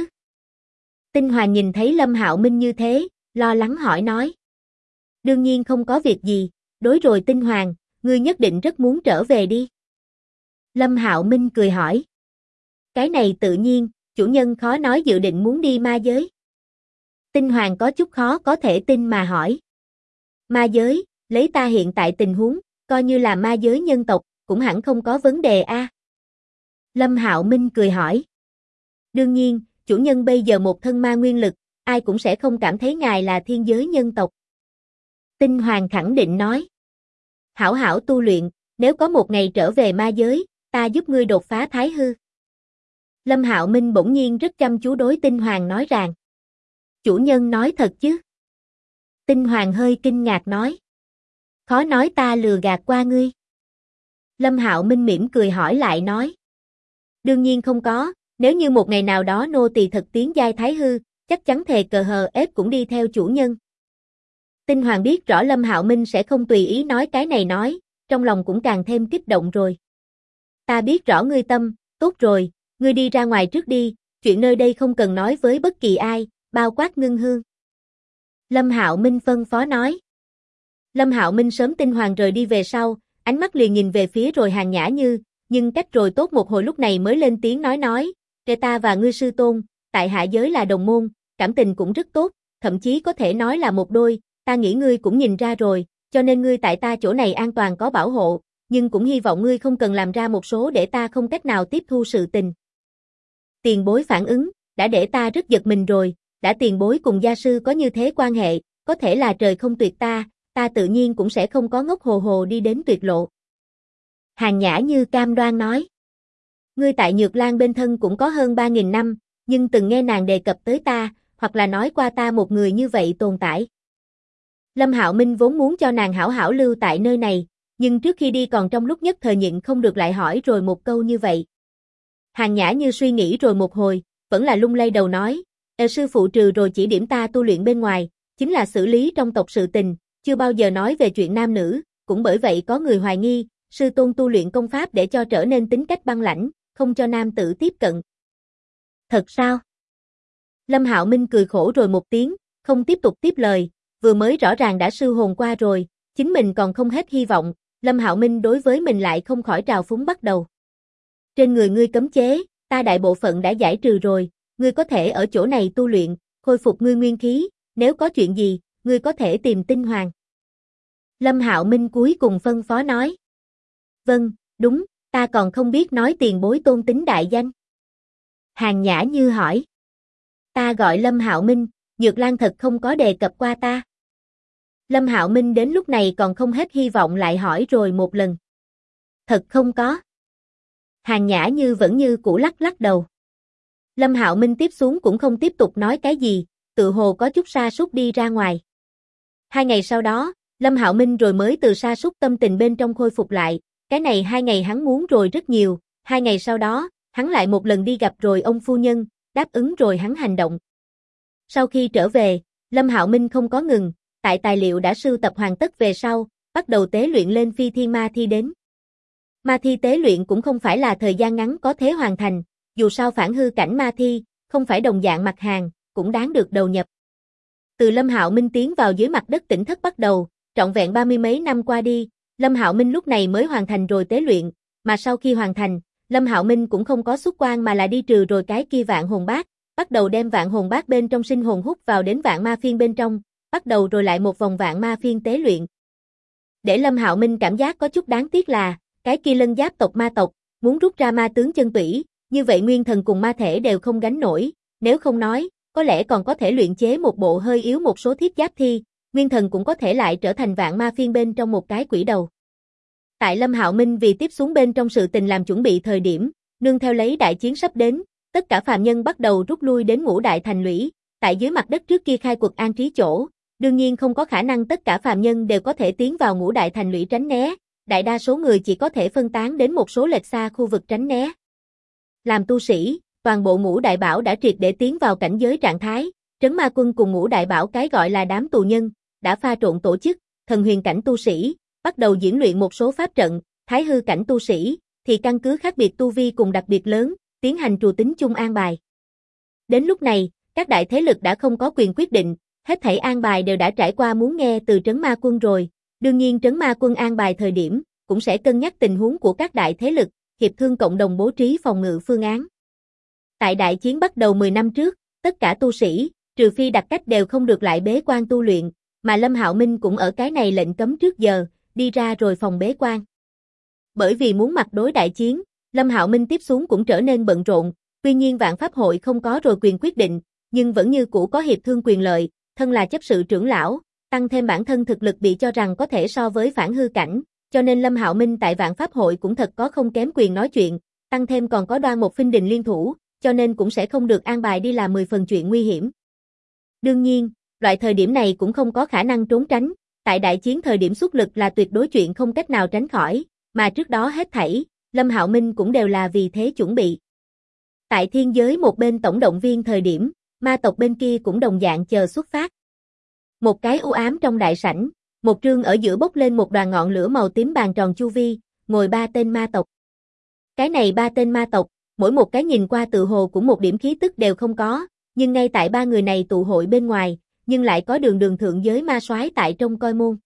Tinh Hoàng nhìn thấy Lâm Hạo Minh như thế, lo lắng hỏi nói. Đương nhiên không có việc gì, đối rồi Tinh Hoàng, ngươi nhất định rất muốn trở về đi. Lâm Hạo Minh cười hỏi. Cái này tự nhiên, chủ nhân khó nói dự định muốn đi ma giới. Tinh Hoàng có chút khó có thể tin mà hỏi. Ma giới, lấy ta hiện tại tình huống, coi như là ma giới nhân tộc, cũng hẳn không có vấn đề a. Lâm Hạo Minh cười hỏi. Đương nhiên, chủ nhân bây giờ một thân ma nguyên lực, ai cũng sẽ không cảm thấy ngài là thiên giới nhân tộc. Tinh Hoàng khẳng định nói. Hảo hảo tu luyện, nếu có một ngày trở về ma giới, ta giúp ngươi đột phá thái hư. Lâm Hạo Minh bỗng nhiên rất chăm chú đối Tinh Hoàng nói rằng. Chủ nhân nói thật chứ? Tinh Hoàng hơi kinh ngạc nói. Khó nói ta lừa gạt qua ngươi. Lâm Hạo Minh mỉm cười hỏi lại nói. Đương nhiên không có, nếu như một ngày nào đó nô tỳ thật tiến giai thái hư, chắc chắn thề cờ hờ ép cũng đi theo chủ nhân. Tinh Hoàng biết rõ Lâm Hạo Minh sẽ không tùy ý nói cái này nói, trong lòng cũng càng thêm kích động rồi. Ta biết rõ ngươi tâm, tốt rồi, ngươi đi ra ngoài trước đi, chuyện nơi đây không cần nói với bất kỳ ai, bao quát Ngưng Hương. Lâm Hạo Minh phân phó nói. Lâm Hạo Minh sớm Tinh Hoàng rời đi về sau, ánh mắt liền nhìn về phía rồi Hàn Nhã Như, nhưng cách rồi tốt một hồi lúc này mới lên tiếng nói, kể ta và ngươi sư tôn, tại hạ giới là đồng môn, cảm tình cũng rất tốt, thậm chí có thể nói là một đôi, ta nghĩ ngươi cũng nhìn ra rồi, cho nên ngươi tại ta chỗ này an toàn có bảo hộ, nhưng cũng hy vọng ngươi không cần làm ra một số để ta không cách nào tiếp thu sự tình. Tiền bối phản ứng, đã để ta rất giật mình rồi, đã tiền bối cùng gia sư có như thế quan hệ, có thể là trời không tuyệt ta tự nhiên cũng sẽ không có ngốc hồ hồ đi đến tuyệt lộ. Hàn Nhã Như cam đoan nói. Ngươi tại Nhược Lan bên thân cũng có hơn 3.000 năm, nhưng từng nghe nàng đề cập tới ta, hoặc là nói qua ta một người như vậy tồn tại. Lâm Hạo Minh vốn muốn cho nàng hảo hảo lưu tại nơi này, nhưng trước khi đi còn trong lúc nhất thời nhịn không được lại hỏi rồi một câu như vậy. Hàn Nhã Như suy nghĩ rồi một hồi, vẫn là lung lay đầu nói, sư phụ trừ rồi chỉ điểm ta tu luyện bên ngoài, chính là xử lý trong tộc sự tình, chưa bao giờ nói về chuyện nam nữ, cũng bởi vậy có người hoài nghi, sư tôn tu luyện công pháp để cho trở nên tính cách băng lãnh, không cho nam tử tiếp cận. Thật sao? Lâm Hạo Minh cười khổ rồi một tiếng, không tiếp tục tiếp lời, vừa mới rõ ràng đã sư hồn qua rồi, chính mình còn không hết hy vọng, Lâm Hạo Minh đối với mình lại không khỏi trào phúng bắt đầu. Trên người ngươi cấm chế, ta đại bộ phận đã giải trừ rồi, ngươi có thể ở chỗ này tu luyện, khôi phục ngươi nguyên khí, nếu có chuyện gì, ngươi có thể tìm Tinh Hoàng. Lâm Hạo Minh cuối cùng phân phó nói. Vâng, đúng, ta còn không biết nói tiền bối tôn tính đại danh. Hàn Nhã Như hỏi. Ta gọi Lâm Hạo Minh, Nhược Lan thật không có đề cập qua ta. Lâm Hạo Minh đến lúc này còn không hết hy vọng lại hỏi rồi một lần. Thật không có. Hàn Nhã Như vẫn như cũ lắc lắc đầu. Lâm Hạo Minh tiếp xuống cũng không tiếp tục nói cái gì, tự hồ có chút sa sút đi ra ngoài. 2 ngày sau đó, Lâm Hạo Minh rồi mới từ sa sút tâm tình bên trong khôi phục lại, cái này 2 ngày hắn muốn rồi rất nhiều, 2 ngày sau đó, hắn lại một lần đi gặp rồi ông phu nhân, đáp ứng rồi hắn hành động. Sau khi trở về, Lâm Hạo Minh không có ngừng, tại tài liệu đã sưu tập hoàn tất về sau, bắt đầu tế luyện lên phi thiên ma thi đến. Ma thi tế luyện cũng không phải là thời gian ngắn có thể hoàn thành, dù sao phản hư cảnh ma thi, không phải đồng dạng mặt hàng, cũng đáng được đầu nhập. Từ Lâm Hạo Minh tiến vào dưới mặt đất Tỉnh Thất bắt đầu, trọn vẹn 30 mấy năm qua đi, Lâm Hạo Minh lúc này mới hoàn thành rồi tế luyện, mà sau khi hoàn thành, Lâm Hạo Minh cũng không có xuất quan mà là đi trừ rồi cái kia vạn hồn bát, bắt đầu đem vạn hồn bát bên trong sinh hồn hút vào đến vạn ma phiên bên trong, bắt đầu rồi lại một vòng vạn ma phiên tế luyện. Để Lâm Hạo Minh cảm giác có chút đáng tiếc là, cái kia lân giáp tộc ma tộc, muốn rút ra ma tướng chân tủy, như vậy nguyên thần cùng ma thể đều không gánh nổi, nếu không nói, có lẽ còn có thể luyện chế một bộ hơi yếu một số thiết giáp thi, nguyên thần cũng có thể lại trở thành vạn ma phiên bên trong một cái quỷ đầu. Tại Lâm Hạo Minh vì tiếp xuống bên trong sự tình làm chuẩn bị thời điểm, nương theo lấy đại chiến sắp đến, tất cả phàm nhân bắt đầu rút lui đến Ngũ Đại Thành Lũy, tại dưới mặt đất trước kia khai quật an trí chỗ, đương nhiên không có khả năng tất cả phàm nhân đều có thể tiến vào Ngũ Đại Thành Lũy tránh né, đại đa số người chỉ có thể phân tán đến một số lệch xa khu vực tránh né. Làm tu sĩ, toàn bộ Ngũ Đại Bảo đã triệt để tiến vào cảnh giới trạng thái, Trấn Ma Quân cùng Ngũ Đại Bảo cái gọi là đám tù nhân, đã pha trộn tổ chức, thần huyền cảnh tu sĩ, bắt đầu diễn luyện một số pháp trận, thái hư cảnh tu sĩ, thì căn cứ khác biệt tu vi cùng đặc biệt lớn, tiến hành trù tính chung an bài. Đến lúc này, các đại thế lực đã không có quyền quyết định, hết thảy an bài đều đã trải qua muốn nghe từ Trấn Ma Quân rồi, đương nhiên Trấn Ma Quân an bài thời điểm, cũng sẽ cân nhắc tình huống của các đại thế lực, hiệp thương cộng đồng bố trí phòng ngự phương án. Tại đại chiến bắt đầu 10 năm trước, tất cả tu sĩ, trừ phi đặc cách đều không được lại bế quan tu luyện, mà Lâm Hạo Minh cũng ở cái này lệnh cấm trước giờ, đi ra rồi phòng bế quan. Bởi vì muốn mặt đối đại chiến, Lâm Hạo Minh tiếp xuống cũng trở nên bận rộn, tuy nhiên Vạn Pháp Hội không có rồi quyền quyết định, nhưng vẫn như cũ có hiệp thương quyền lợi, thân là chấp sự trưởng lão, tăng thêm bản thân thực lực bị cho rằng có thể so với phản hư cảnh, cho nên Lâm Hạo Minh tại Vạn Pháp Hội cũng thật có không kém quyền nói chuyện, tăng thêm còn có Đoan một Phinh Đình liên thủ, cho nên cũng sẽ không được an bài đi làm 10 phần chuyện nguy hiểm. Đương nhiên, loại thời điểm này cũng không có khả năng trốn tránh, tại đại chiến thời điểm xuất lực là tuyệt đối chuyện không cách nào tránh khỏi, mà trước đó hết thảy, Lâm Hạo Minh cũng đều là vì thế chuẩn bị. Tại thiên giới một bên tổng động viên thời điểm, ma tộc bên kia cũng đồng dạng chờ xuất phát. Một cái u ám trong đại sảnh, một trương ở giữa bốc lên một đoàn ngọn lửa màu tím bàn tròn chu vi, ngồi 3 tên ma tộc. Cái này 3 tên ma tộc, mỗi một cái nhìn qua tự hồ cũng một điểm khí tức đều không có, nhưng ngay tại 3 người này tụ hội bên ngoài, nhưng lại có đường đường thượng giới ma soái tại trong coi môn.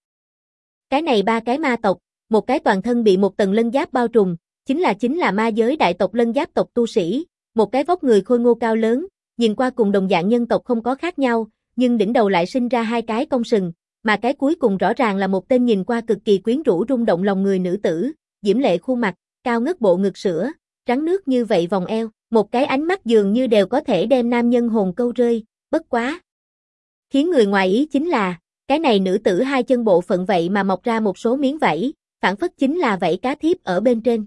Cái này 3 cái ma tộc, một cái toàn thân bị một tầng lân giáp bao trùm, chính là ma giới đại tộc lân giáp tộc tu sĩ, một cái vóc người khôi ngô cao lớn, nhìn qua cùng đồng dạng nhân tộc không có khác nhau, nhưng đỉnh đầu lại sinh ra 2 cái cong sừng, mà cái cuối cùng rõ ràng là một tên nhìn qua cực kỳ quyến rũ rung động lòng người nữ tử, diễm lệ khuôn mặt, cao ngất bộ ngực sữa, trắng nước như vậy vòng eo, một cái ánh mắt dường như đều có thể đem nam nhân hồn câu rơi, bất quá. Khiến người ngoài ý chính là, cái này nữ tử 2 chân bộ phận vậy mà mọc ra một số miếng vảy, phản phất chính là vảy cá thiếp ở bên trên.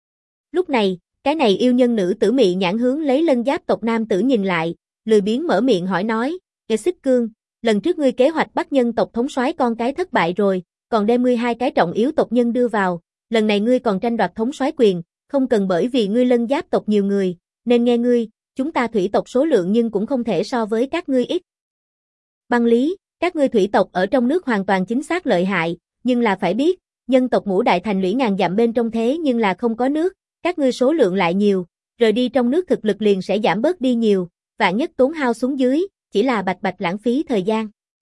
Lúc này, cái này yêu nhân nữ tử mị nhãn hướng lấy lân giáp tộc nam tử nhìn lại, lười biếng mở miệng hỏi nói, "Kẻ Xích Cương, lần trước ngươi kế hoạch bắt nhân tộc thống soái con cái thất bại rồi, còn đem ngươi 2 cái trọng yếu tộc nhân đưa vào, lần này ngươi còn tranh đoạt thống soái quyền, không cần bởi vì ngươi lân giáp tộc nhiều người, nên nghe ngươi, chúng ta thủy tộc số lượng nhưng cũng không thể so với các ngươi ít. Băng Lý, các ngươi thủy tộc ở trong nước hoàn toàn chính xác lợi hại, nhưng là phải biết, nhân tộc ngũ đại thành lũy ngàn dặm bên trong thế nhưng là không có nước, các ngươi số lượng lại nhiều, rời đi trong nước thực lực liền sẽ giảm bớt đi nhiều, vạn nhất tốn hao xuống dưới, chỉ là bạch bạch lãng phí thời gian."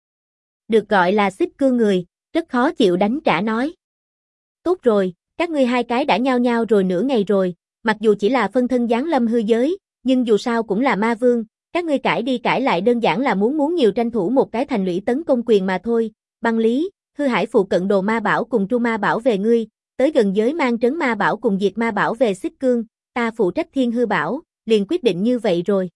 Được gọi là Xích Cương người, rất khó chịu đánh trả nói. "Tốt rồi, các ngươi 2 cái đã nhao nhao rồi nửa ngày rồi, mặc dù chỉ là phân thân giáng lâm hư giới, nhưng dù sao cũng là ma vương, các ngươi cãi đi cãi lại đơn giản là muốn nhiều tranh thủ một cái thành lũy tấn công quyền mà thôi. Băng Lý, Hư Hải phụ cận đồ ma bảo cùng tru ma bảo về ngươi, tới gần giới mang trấn ma bảo cùng diệt ma bảo về Xích Cương, ta phụ trách thiên hư bảo, liền quyết định như vậy rồi."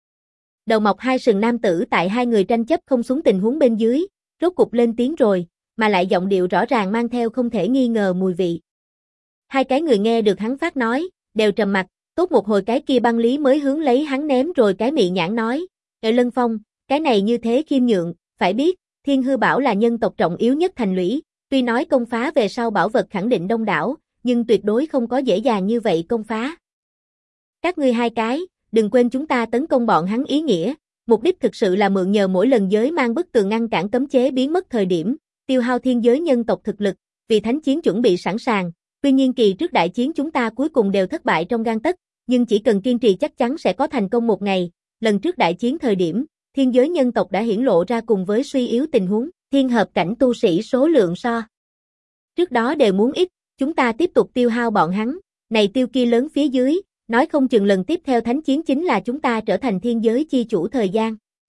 Đầu mọc 2 sừng nam tử tại 2 người tranh chấp không xuống tình huống bên dưới, rốt cục lên tiếng rồi, mà lại giọng điệu rõ ràng mang theo không thể nghi ngờ mùi vị. 2 cái người nghe được hắn phát nói, đều trầm mặt, tốt một hồi cái kia Băng Lý mới hướng lấy hắn ném rồi cái mị nhãn nói, Lân Phong, cái này như thế khiêm nhượng, phải biết, thiên hư bảo là nhân tộc trọng yếu nhất thành lũy, tuy nói công phá về sau bảo vật khẳng định đông đảo, nhưng tuyệt đối không có dễ dàng như vậy công phá. Các ngươi 2 cái, đừng quên chúng ta tấn công bọn hắn ý nghĩa, mục đích thực sự là mượn nhờ mỗi lần giới mang bức tường ngăn cản cấm chế biến mất thời điểm, tiêu hao thiên giới nhân tộc thực lực, vì thánh chiến chuẩn bị sẵn sàng. Tuy nhiên kỳ trước đại chiến chúng ta cuối cùng đều thất bại trong gang tấc, nhưng chỉ cần kiên trì chắc chắn sẽ có thành công một ngày. Lần trước đại chiến thời điểm, thiên giới nhân tộc đã hiển lộ ra cùng với suy yếu tình huống, thiên hợp cảnh tu sĩ số lượng so trước đó đều muốn ít, chúng ta tiếp tục tiêu hao bọn hắn, này tiêu kia lớn phía dưới, nói không chừng lần tiếp theo thánh chiến chính là chúng ta trở thành thiên giới chi chủ thời gian.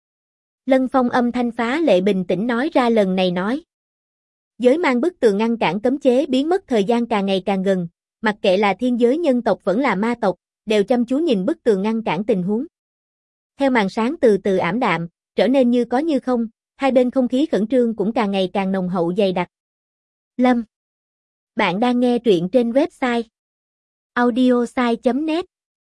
Lân Phong âm thanh phá lệ bình tĩnh nói ra lần này nói. Giới mang bức tường ngăn cản cấm chế biến mất thời gian càng ngày càng gần, mặc kệ là thiên giới nhân tộc vẫn là ma tộc, đều chăm chú nhìn bức tường ngăn cản tình huống. Theo màn sáng từ từ ảm đạm, trở nên như có như không, 2 bên không khí khẩn trương cũng càng ngày càng nồng hậu dày đặc. Lâm, bạn đang nghe truyện trên website audiosai.net.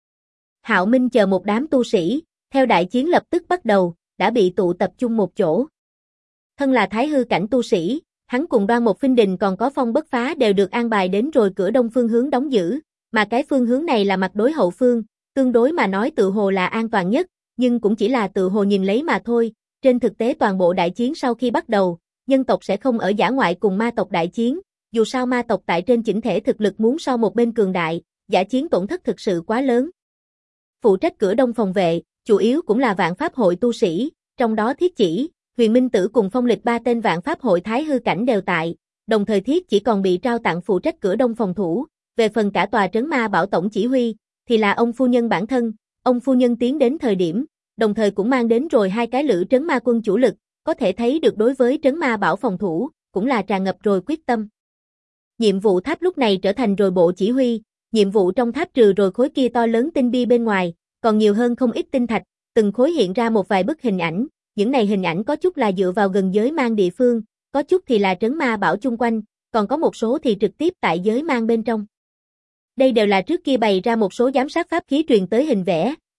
Hạo Minh chờ một đám tu sĩ, theo đại chiến lập tức bắt đầu, đã bị tụ tập chung một chỗ. Thân là thái hư cảnh tu sĩ, hắn cùng Đoan Một Phinh Đình còn có Phong Bất Phá đều được an bài đến rồi cửa đông phương hướng đóng giữ, mà cái phương hướng này là mặt đối hậu phương, tương đối mà nói tự hồ là an toàn nhất, nhưng cũng chỉ là tự hồ nhìn lấy mà thôi, trên thực tế toàn bộ đại chiến sau khi bắt đầu, nhân tộc sẽ không ở dã ngoại cùng ma tộc đại chiến, dù sao ma tộc tại trên chỉnh thể thực lực muốn so một bên cường đại, dã chiến tổn thất thực sự quá lớn. Phụ trách cửa đông phòng vệ, chủ yếu cũng là Vạn Pháp hội tu sĩ, trong đó Thiết Chỉ, Huyền Minh Tử cùng Phong Lịch 3 tên Vạn Pháp hội thái hư cảnh đều tại, đồng thời Thiết Chỉ còn bị trao tặng phụ trách cửa đông phòng thủ, về phần cả tòa trấn ma bảo tổng chỉ huy, thì là ông phu nhân bản thân, ông phu nhân tiến đến thời điểm, đồng thời cũng mang đến rồi 2 cái lữ trấn ma quân chủ lực, có thể thấy được đối với trấn ma bảo phòng thủ, cũng là tràn ngập rồi quyết tâm. Nhiệm vụ tháp lúc này trở thành rồi bộ chỉ huy, nhiệm vụ trong tháp trừ rồi khối kia to lớn tinh bi bên ngoài, còn nhiều hơn không ít tinh thạch, từng khối hiện ra một vài bức hình ảnh, những này hình ảnh có chút là dựa vào gần giới mang địa phương, có chút thì là trấn ma bảo chung quanh, còn có một số thì trực tiếp tại giới mang bên trong. Đây đều là trước kia bày ra một số giám sát pháp khí truyền tới hình vẽ,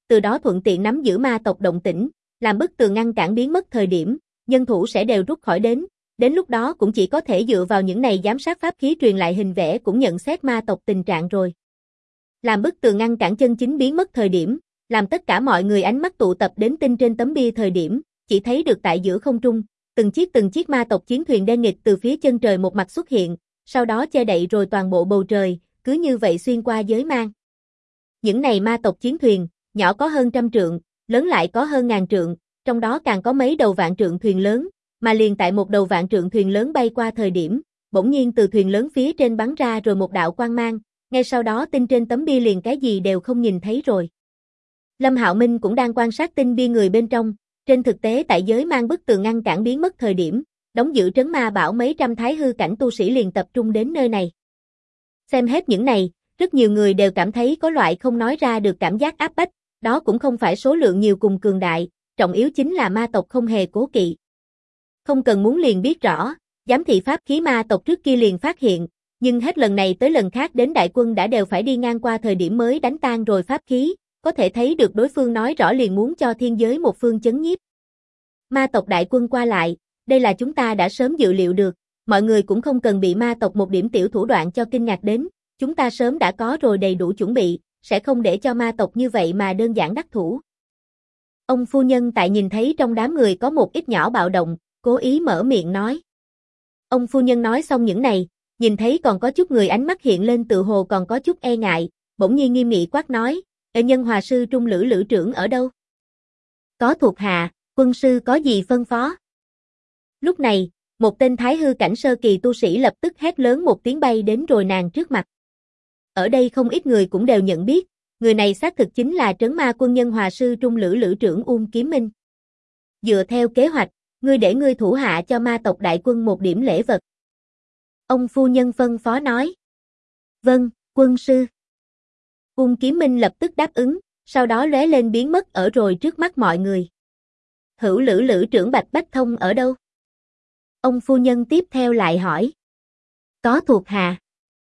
từ đó thuận tiện nắm giữ ma tộc động tĩnh, làm bức tường ngăn cản biến mất thời điểm, nhân thủ sẽ đều rút khỏi đến lúc đó cũng chỉ có thể dựa vào những này giám sát pháp khí truyền lại hình vẽ cũng nhận xét ma tộc tình trạng rồi. Làm bức tường ngăn cản chân chính biến mất thời điểm, làm tất cả mọi người ánh mắt tụ tập đến tinh trên tấm bia thời điểm, chỉ thấy được tại giữa không trung, từng chiếc ma tộc chiến thuyền đen nghịt từ phía chân trời một mặt xuất hiện, sau đó che đậy rồi toàn bộ bầu trời, cứ như vậy xuyên qua giới mang. Những này ma tộc chiến thuyền, nhỏ có hơn 100 trượng, lớn lại có hơn 1000 trượng, trong đó càng có mấy đầu vạn trượng thuyền lớn, mà liền tại một đầu vạn trượng thuyền lớn bay qua thời điểm, bỗng nhiên từ thuyền lớn phía trên bắn ra rồi một đạo quang mang, ngay sau đó tinh trên tấm bia liền cái gì đều không nhìn thấy rồi. Lâm Hạo Minh cũng đang quan sát tinh bia người bên trong, trên thực tế tại giới mang bức tường ngăn cản biến mất thời điểm, đóng giữ trấn ma bảo mấy trăm thái hư cảnh tu sĩ liền tập trung đến nơi này. Xem hết những này, rất nhiều người đều cảm thấy có loại không nói ra được cảm giác áp bách, đó cũng không phải số lượng nhiều cùng cường đại, trọng yếu chính là ma tộc không hề cố kỵ. Không cần muốn liền biết rõ, giám thị pháp khí ma tộc trước kia liền phát hiện, nhưng hết lần này tới lần khác đến đại quân đã đều phải đi ngang qua thời điểm mới đánh tan rồi pháp khí, có thể thấy được đối phương nói rõ liền muốn cho thiên giới một phương chấn nhiếp. Ma tộc đại quân qua lại, đây là chúng ta đã sớm dự liệu được, mọi người cũng không cần bị ma tộc một điểm tiểu thủ đoạn cho kinh ngạc đến, chúng ta sớm đã có rồi đầy đủ chuẩn bị, sẽ không để cho ma tộc như vậy mà đơn giản đắc thủ. Ông phu nhân tại nhìn thấy trong đám người có một ít nhỏ bạo động, cố ý mở miệng nói. Ông phu nhân nói xong những này, nhìn thấy còn có chút người ánh mắt hiện lên tự hồ còn có chút e ngại, bỗng nhiên nghiêm nghị quát nói, Nhân Hòa sư Trung Lữ Lữ trưởng ở đâu? Có thuộc hạ, quân sư có gì phân phó? Lúc này, một tên thái hư cảnh sơ kỳ tu sĩ lập tức hét lớn một tiếng bay đến rồi nàng trước mặt. Ở đây không ít người cũng đều nhận biết, người này xác thực chính là trấn ma quân Nhân Hòa sư Trung Lữ Lữ trưởng Kiếm Minh. Dựa theo kế hoạch, ngươi để ngươi thủ hạ cho ma tộc đại quân một điểm lễ vật. Ông phu nhân phân phó nói. Vâng, quân sư. Kiếm Minh lập tức đáp ứng, sau đó lóe lên biến mất ở rồi trước mắt mọi người. Hữu Lữ Lữ trưởng Bạch Bách Thông ở đâu? Ông phu nhân tiếp theo lại hỏi. Có thuộc hạ.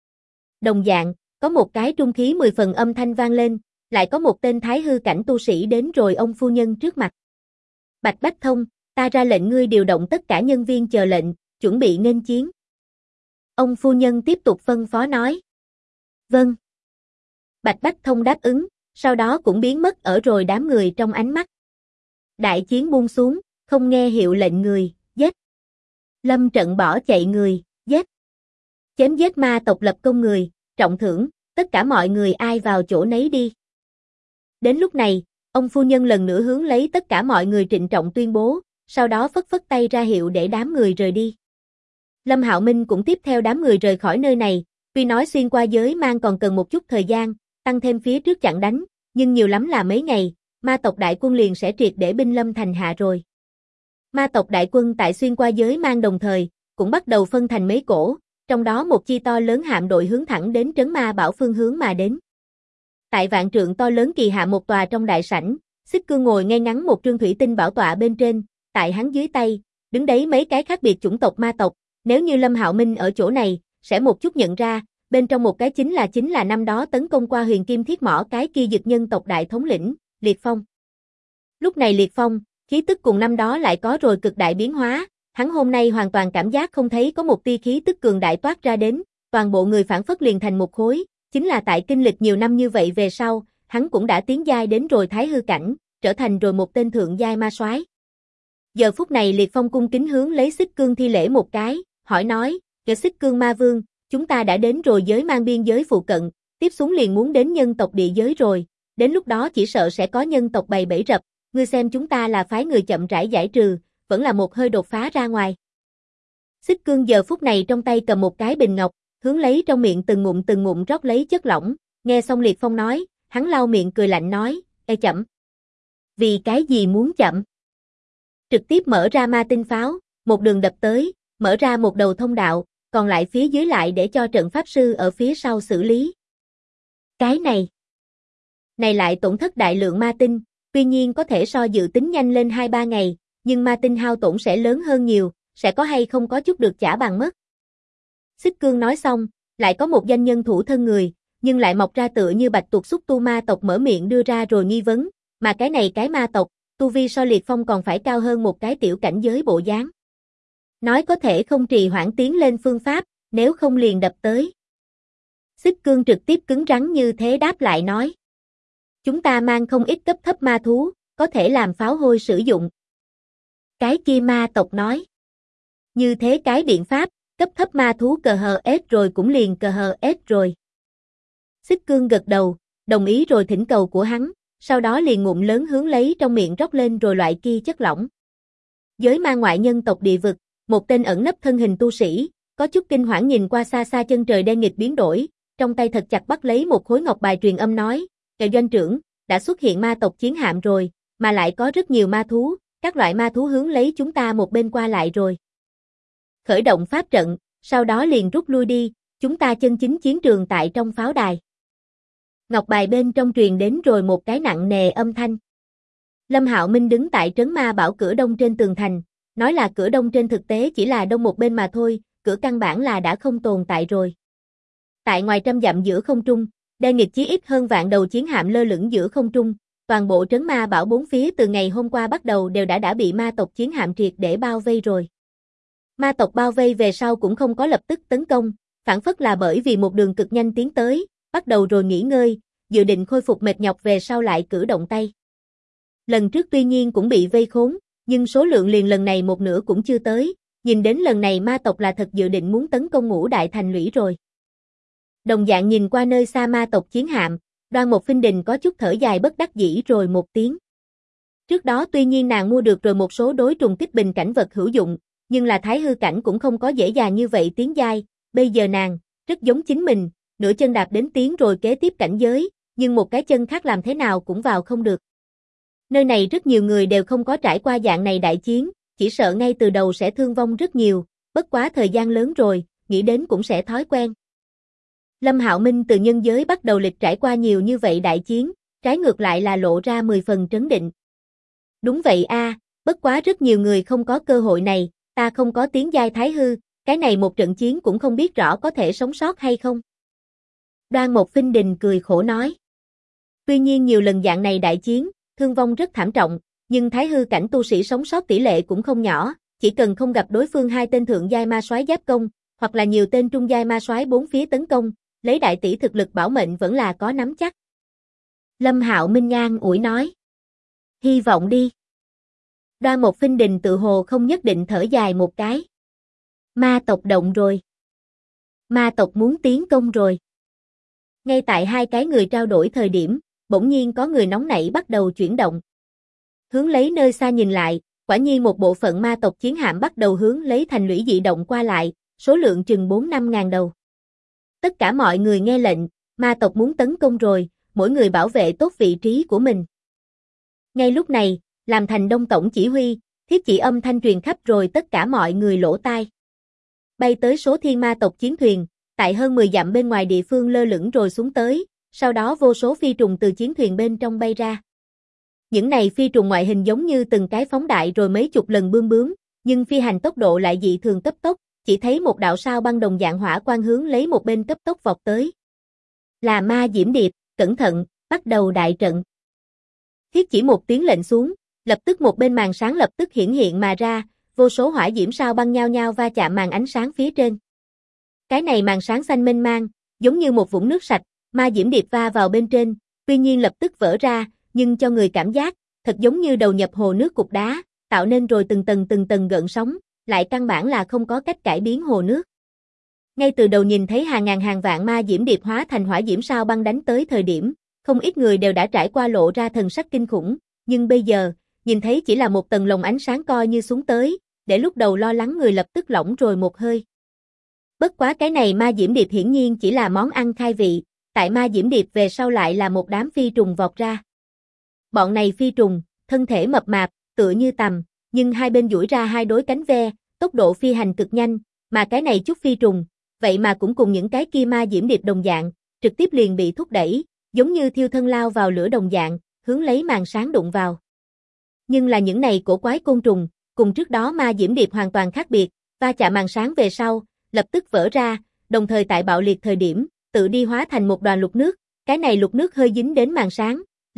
Đồng dạng, có một cái trung khí 10 phần âm thanh vang lên, lại có một tên thái hư cảnh tu sĩ đến rồi ông phu nhân trước mặt. Bạch Bách Thông, ta ra lệnh ngươi điều động tất cả nhân viên chờ lệnh, chuẩn bị nghênh chiến. Ông phu nhân tiếp tục phân phó nói. Vâng. Bạch Bách Thông đáp ứng, sau đó cũng biến mất ở rồi đám người trong ánh mắt. Đại chiến buông xuống, không nghe hiệu lệnh người, giết. Lâm trận bỏ chạy người, giết. Chém giết ma tộc lập công người, trọng thưởng, tất cả mọi người ai vào chỗ nấy đi. Đến lúc này, ông phu nhân lần nữa hướng lấy tất cả mọi người trịnh trọng tuyên bố, sau đó phất phất tay ra hiệu để đám người rời đi. Lâm Hạo Minh cũng tiếp theo đám người rời khỏi nơi này, tuy nói xuyên qua giới mang còn cần một chút thời gian, tăng thêm phía trước chặn đánh, nhưng nhiều lắm là mấy ngày, ma tộc đại quân liền sẽ triệt để binh lâm thành hạ rồi. Ma tộc đại quân tại xuyên qua giới mang đồng thời, cũng bắt đầu phân thành mấy cổ, trong đó một chi to lớn hạm đội hướng thẳng đến trấn ma bảo phương hướng mà đến. Tại vạn trượng to lớn kỳ hạ một tòa trong đại sảnh, Xích Cương ngồi ngay ngắn một trương thủy tinh bảo tọa bên trên, tại hắn dưới tay, đứng đấy mấy cái khác biệt chủng tộc ma tộc, nếu như Lâm Hạo Minh ở chỗ này, sẽ một chút nhận ra, bên trong một cái chính là năm đó tấn công qua Huyền Kim Thiết Mỏ cái kia dực nhân tộc đại thống lĩnh, Liệt Phong. Lúc này Liệt Phong, khí tức cùng năm đó lại có rồi cực đại biến hóa, hắn hôm nay hoàn toàn cảm giác không thấy có một tia khí tức cường đại toát ra đến, toàn bộ người phản phất liền thành một khối, chính là tại kinh lịch nhiều năm như vậy về sau, hắn cũng đã tiến giai đến rồi thái hư cảnh, trở thành rồi một tên thượng giai ma soái. Giờ phút này Liệt Phong cung kính hướng lấy Xích Cương thi lễ một cái, hỏi nói, Xích Cương ma vương, chúng ta đã đến rồi giới mang biên giới phụ cận, tiếp xuống liền muốn đến nhân tộc địa giới rồi, đến lúc đó chỉ sợ sẽ có nhân tộc bày bẫy rập, ngươi xem chúng ta là phái người chậm rãi giải trừ, vẫn là một hơi đột phá ra ngoài. Xích Cương giờ phút này trong tay cầm một cái bình ngọc, hướng lấy trong miệng từng ngụm rót lấy chất lỏng, nghe xong Liệt Phong nói, hắn lau miệng cười lạnh nói, chậm. Vì cái gì muốn chậm? Trực tiếp mở ra ma tinh pháo, một đường đập tới, mở ra một đầu thông đạo, còn lại phía dưới lại để cho trận pháp sư ở phía sau xử lý. Cái này lại tổn thất đại lượng ma tinh, tuy nhiên có thể so dự tính nhanh lên 2-3 ngày, nhưng ma tinh hao tổn sẽ lớn hơn nhiều, sẽ có hay không có chút được trả bằng mất. Xích Cương nói xong, lại có một danh nhân thủ thân người, nhưng lại mọc ra tựa như bạch tuộc xúc tu ma tộc mở miệng đưa ra rồi nghi vấn, mà cái này cái ma tộc, tu vi so Liệt Phong còn phải cao hơn một cái tiểu cảnh giới bộ dáng. Nói có thể không trì hoãn tiến lên phương pháp, nếu không liền đập tới. Xích Cương trực tiếp cứng rắn như thế đáp lại nói. Chúng ta mang không ít cấp thấp ma thú, có thể làm pháo hôi sử dụng. Cái kia ma tộc nói. Như thế cái biện pháp, cấp thấp ma thú cờ hờ ết rồi cũng liền cờ hờ ết rồi. Xích Cương gật đầu, đồng ý rồi thỉnh cầu của hắn, sau đó liền ngụm lớn hướng lấy trong miệng rót lên rồi loại kia chất lỏng. Giới ma ngoại nhân tộc địa vực, một tên ẩn nấp thân hình tu sĩ, có chút kinh hoảng nhìn qua xa xa chân trời đen nghịt biến đổi, trong tay thật chặt bắt lấy một khối ngọc bài truyền âm nói, "Kệ doanh trưởng, đã xuất hiện ma tộc chiến hạm rồi, mà lại có rất nhiều ma thú, các loại ma thú hướng lấy chúng ta một bên qua lại rồi. Khởi động pháp trận, sau đó liền rút lui đi, chúng ta chân chính chiến trường tại trong pháo đài." Ngọc bài bên trong truyền đến rồi một cái nặng nề âm thanh. Lâm Hạo Minh đứng tại trấn ma bảo cửa đông trên tường thành, nói là cửa đông trên thực tế chỉ là đông một bên mà thôi, cửa căn bản là đã không tồn tại rồi. Tại ngoài trăm dặm giữa không trung, đen nghịt chí ít hơn vạn đầu chiến hạm lơ lửng giữa không trung, toàn bộ trấn ma bảo bốn phía từ ngày hôm qua bắt đầu đều đã bị ma tộc chiến hạm triệt để bao vây rồi. Ma tộc bao vây về sau cũng không có lập tức tấn công, phản phất là bởi vì một đường cực nhanh tiến tới, bắt đầu rồi nghỉ ngơi, dự định khôi phục mệt nhọc về sau lại cử động tay. Lần trước tuy nhiên cũng bị vây khốn, nhưng số lượng liền lần này một nửa cũng chưa tới, nhìn đến lần này ma tộc là thật dự định muốn tấn công Ngũ Đại Thành Lũy rồi. Đồng dạng nhìn qua nơi xa ma tộc chiến hạm, Đoan Mộc Phinh Đình có chút thở dài bất đắc dĩ rồi một tiếng. Trước đó tuy nhiên nàng mua được rồi một số đối trùng kích bình cảnh vật hữu dụng, nhưng là thái hư cảnh cũng không có dễ dàng như vậy tiến giai, bây giờ nàng, rất giống chính mình, nửa chân đạp đến tiến rồi kế tiếp cảnh giới, nhưng một cái chân khác làm thế nào cũng vào không được. Nơi này rất nhiều người đều không có trải qua dạng này đại chiến, chỉ sợ ngay từ đầu sẽ thương vong rất nhiều, bất quá thời gian lớn rồi, nghĩ đến cũng sẽ thói quen. Lâm Hạo Minh từ nhân giới bắt đầu lịch trải qua nhiều như vậy đại chiến, trái ngược lại là lộ ra 10 phần trấn định. Đúng vậy a, bất quá rất nhiều người không có cơ hội này, ta không có tiến giai thái hư, cái này một trận chiến cũng không biết rõ có thể sống sót hay không. Đoan Mộc Phinh Đình cười khổ nói. Tuy nhiên nhiều lần dạng này đại chiến, thương vong rất thảm trọng, nhưng thái hư cảnh tu sĩ sống sót tỷ lệ cũng không nhỏ, chỉ cần không gặp đối phương hai tên thượng giai ma soái giáp công, hoặc là nhiều tên trung giai ma soái bốn phía tấn công, lấy đại tỷ thực lực bảo mệnh vẫn là có nắm chắc. Lâm Hạo Minh ngang ủi nói. Hy vọng đi. Đoan Mộc Phinh Đình tự hồ không nhất định thở dài một cái. Ma tộc động rồi. Ma tộc muốn tiến công rồi. Ngay tại hai cái người trao đổi thời điểm, bỗng nhiên có người nóng nảy bắt đầu chuyển động. Hướng lấy nơi xa nhìn lại, quả nhiên một bộ phận ma tộc chiến hạm bắt đầu hướng lấy thành lũy dị động qua lại, số lượng chừng 4-5 ngàn đầu. Tất cả mọi người nghe lệnh, ma tộc muốn tấn công rồi, mỗi người bảo vệ tốt vị trí của mình. Ngay lúc này, làm thành Đông tổng chỉ huy, thiết chỉ âm thanh truyền khắp rồi tất cả mọi người lỗ tai. Bay tới số thiên ma tộc chiến thuyền, tại hơn 10 dặm bên ngoài địa phương lơ lửng rồi xuống tới, sau đó vô số phi trùng từ chiến thuyền bên trong bay ra. Những này phi trùng ngoại hình giống như từng cái phóng đại rồi mấy chục lần bươm bướm, nhưng phi hành tốc độ lại dị thường cấp tốc, chỉ thấy một đạo sao băng đồng dạng hỏa quang hướng lấy một bên cấp tốc vọt tới. Là ma diễm điệp, cẩn thận, bắt đầu đại trận. Thiết chỉ một tiếng lệnh xuống, lập tức một bên màn sáng lập tức hiển hiện mà ra, vô số hỏa diễm sao băng nhao nhao va chạm màn ánh sáng phía trên. Cái này màn sáng xanh mênh mang, giống như một vũng nước sạch, ma diễm điệp va vào bên trên, tuy nhiên lập tức vỡ ra, nhưng cho người cảm giác, thật giống như đầu nhập hồ nước cục đá, tạo nên rồi từng tầng gợn sóng, lại căn bản là không có cách cải biến hồ nước. Ngay từ đầu nhìn thấy hàng ngàn hàng vạn ma diễm điệp hóa thành hỏa diễm sao băng đánh tới thời điểm, không ít người đều đã trải qua lộ ra thần sắc kinh khủng, nhưng bây giờ, nhìn thấy chỉ là một tầng lồng ánh sáng coi như xuống tới, để lúc đầu lo lắng người lập tức lỏng rồi một hơi. Bất quá cái này ma diễm điệp hiển nhiên chỉ là món ăn khai vị, tại ma diễm điệp về sau lại là một đám phi trùng vọt ra. Bọn này phi trùng, thân thể mập mạp, tựa như tằm, nhưng hai bên duỗi ra hai đối cánh ve, tốc độ phi hành cực nhanh, mà cái này chút phi trùng, vậy mà cũng cùng những cái kia ma diễm điệp đồng dạng, trực tiếp liền bị thúc đẩy, giống như thiêu thân lao vào lửa đồng dạng, hướng lấy màn sáng đụng vào. Nhưng là những này cổ quái côn trùng, cùng trước đó ma diễm điệp hoàn toàn khác biệt, va chạm màn sáng về sau, lập tức vỡ ra, đồng thời tại bạo liệt thời điểm, tự đi hóa thành một đoàn lục nước, cái này lục nước hơi dính đến màn sáng,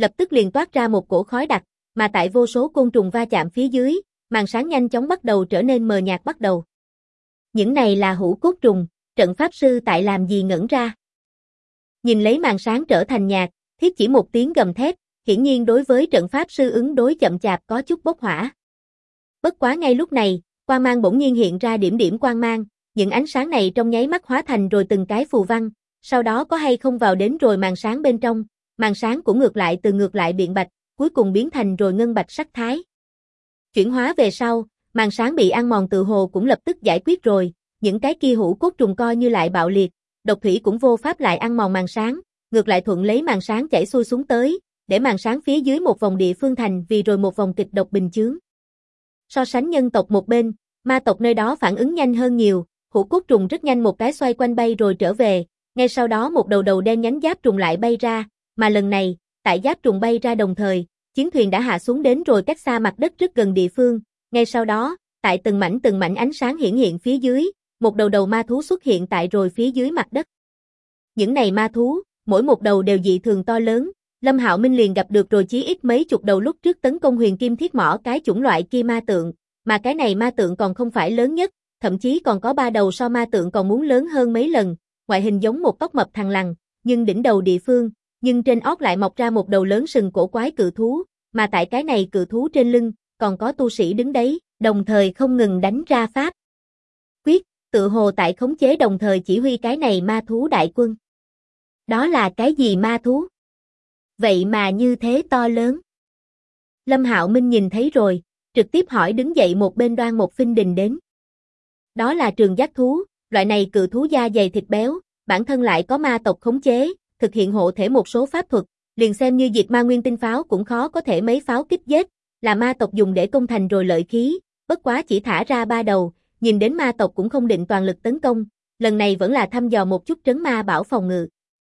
lập tức liền toát ra một cổ khói đặc, mà tại vô số côn trùng va chạm phía dưới, màn sáng nhanh chóng bắt đầu trở nên mờ nhạt bắt đầu. Những này là hũ cốt trùng, trận pháp sư tại làm gì ngẩn ra. Nhìn lấy màn sáng trở thành nhạt, Thiết Chỉ một tiếng gầm thét, hiển nhiên đối với trận pháp sư ứng đối chậm chạp có chút bốc hỏa. Bất quá ngay lúc này, quang mang bỗng nhiên hiện ra điểm điểm quang mang, những ánh sáng này trong nháy mắt hóa thành rồi từng cái phù văn, sau đó có hay không vào đến rồi màn sáng bên trong, màn sáng cũng ngược lại biện bạch, cuối cùng biến thành rồi ngân bạch sắc thái. Chuyển hóa về sau, màn sáng bị ăn mòn tự hồ cũng lập tức giải quyết rồi, những cái kia hũ cốt trùng coi như lại bạo liệt, độc thủy cũng vô pháp lại ăn mòn màn sáng, ngược lại thuận lấy màn sáng chảy xuôi xuống tới, để màn sáng phía dưới một vòng địa phương thành vì rồi một vòng kịch độc bình chướng. So sánh nhân tộc một bên, ma tộc nơi đó phản ứng nhanh hơn nhiều, hũ cốt trùng rất nhanh một cái xoay quanh bay rồi trở về, ngay sau đó một đầu đen nhánh giáp trùng lại bay ra, mà lần này, tại giáp trùng bay ra đồng thời, chiến thuyền đã hạ xuống đến rồi cách xa mặt đất rất gần địa phương, ngay sau đó, tại từng mảnh ánh sáng hiển hiện phía dưới, một đầu ma thú xuất hiện tại rồi phía dưới mặt đất. Những này ma thú, mỗi một đầu đều dị thường to lớn, Lâm Hạo Minh liền gặp được rồi chí ít mấy chục đầu lúc trước tấn công Huyền Kim Thiết Mỏ cái chủng loại kia ma tượng, mà cái này ma tượng còn không phải lớn nhất, thậm chí còn có 3 đầu so ma tượng còn muốn lớn hơn mấy lần, ngoại hình giống một tóc mập thằn lằn, nhưng đỉnh đầu địa phương, nhưng trên ót lại mọc ra một đầu lớn sừng cổ quái cự thú, mà tại cái này cự thú trên lưng, còn có tu sĩ đứng đấy, đồng thời không ngừng đánh ra pháp quyết, tự hồ tại khống chế đồng thời chỉ huy cái này ma thú đại quân. Đó là cái gì ma thú? Vậy mà như thế to lớn. Lâm Hạo Minh nhìn thấy rồi, trực tiếp hỏi đứng dậy một bên Đoan Một Phinh Đình đến. Đó là trường giác thú, loại này cự thú da dày thịt béo, bản thân lại có ma tộc khống chế, thực hiện hộ thể một số pháp thuật, liền xem như diệt ma nguyên tinh pháo cũng khó có thể mấy pháo kích giết, là ma tộc dùng để công thành rồi lợi khí, bất quá chỉ thả ra 3 đầu, nhìn đến ma tộc cũng không định toàn lực tấn công, lần này vẫn là thăm dò một chút trấn ma bảo phòng ngự.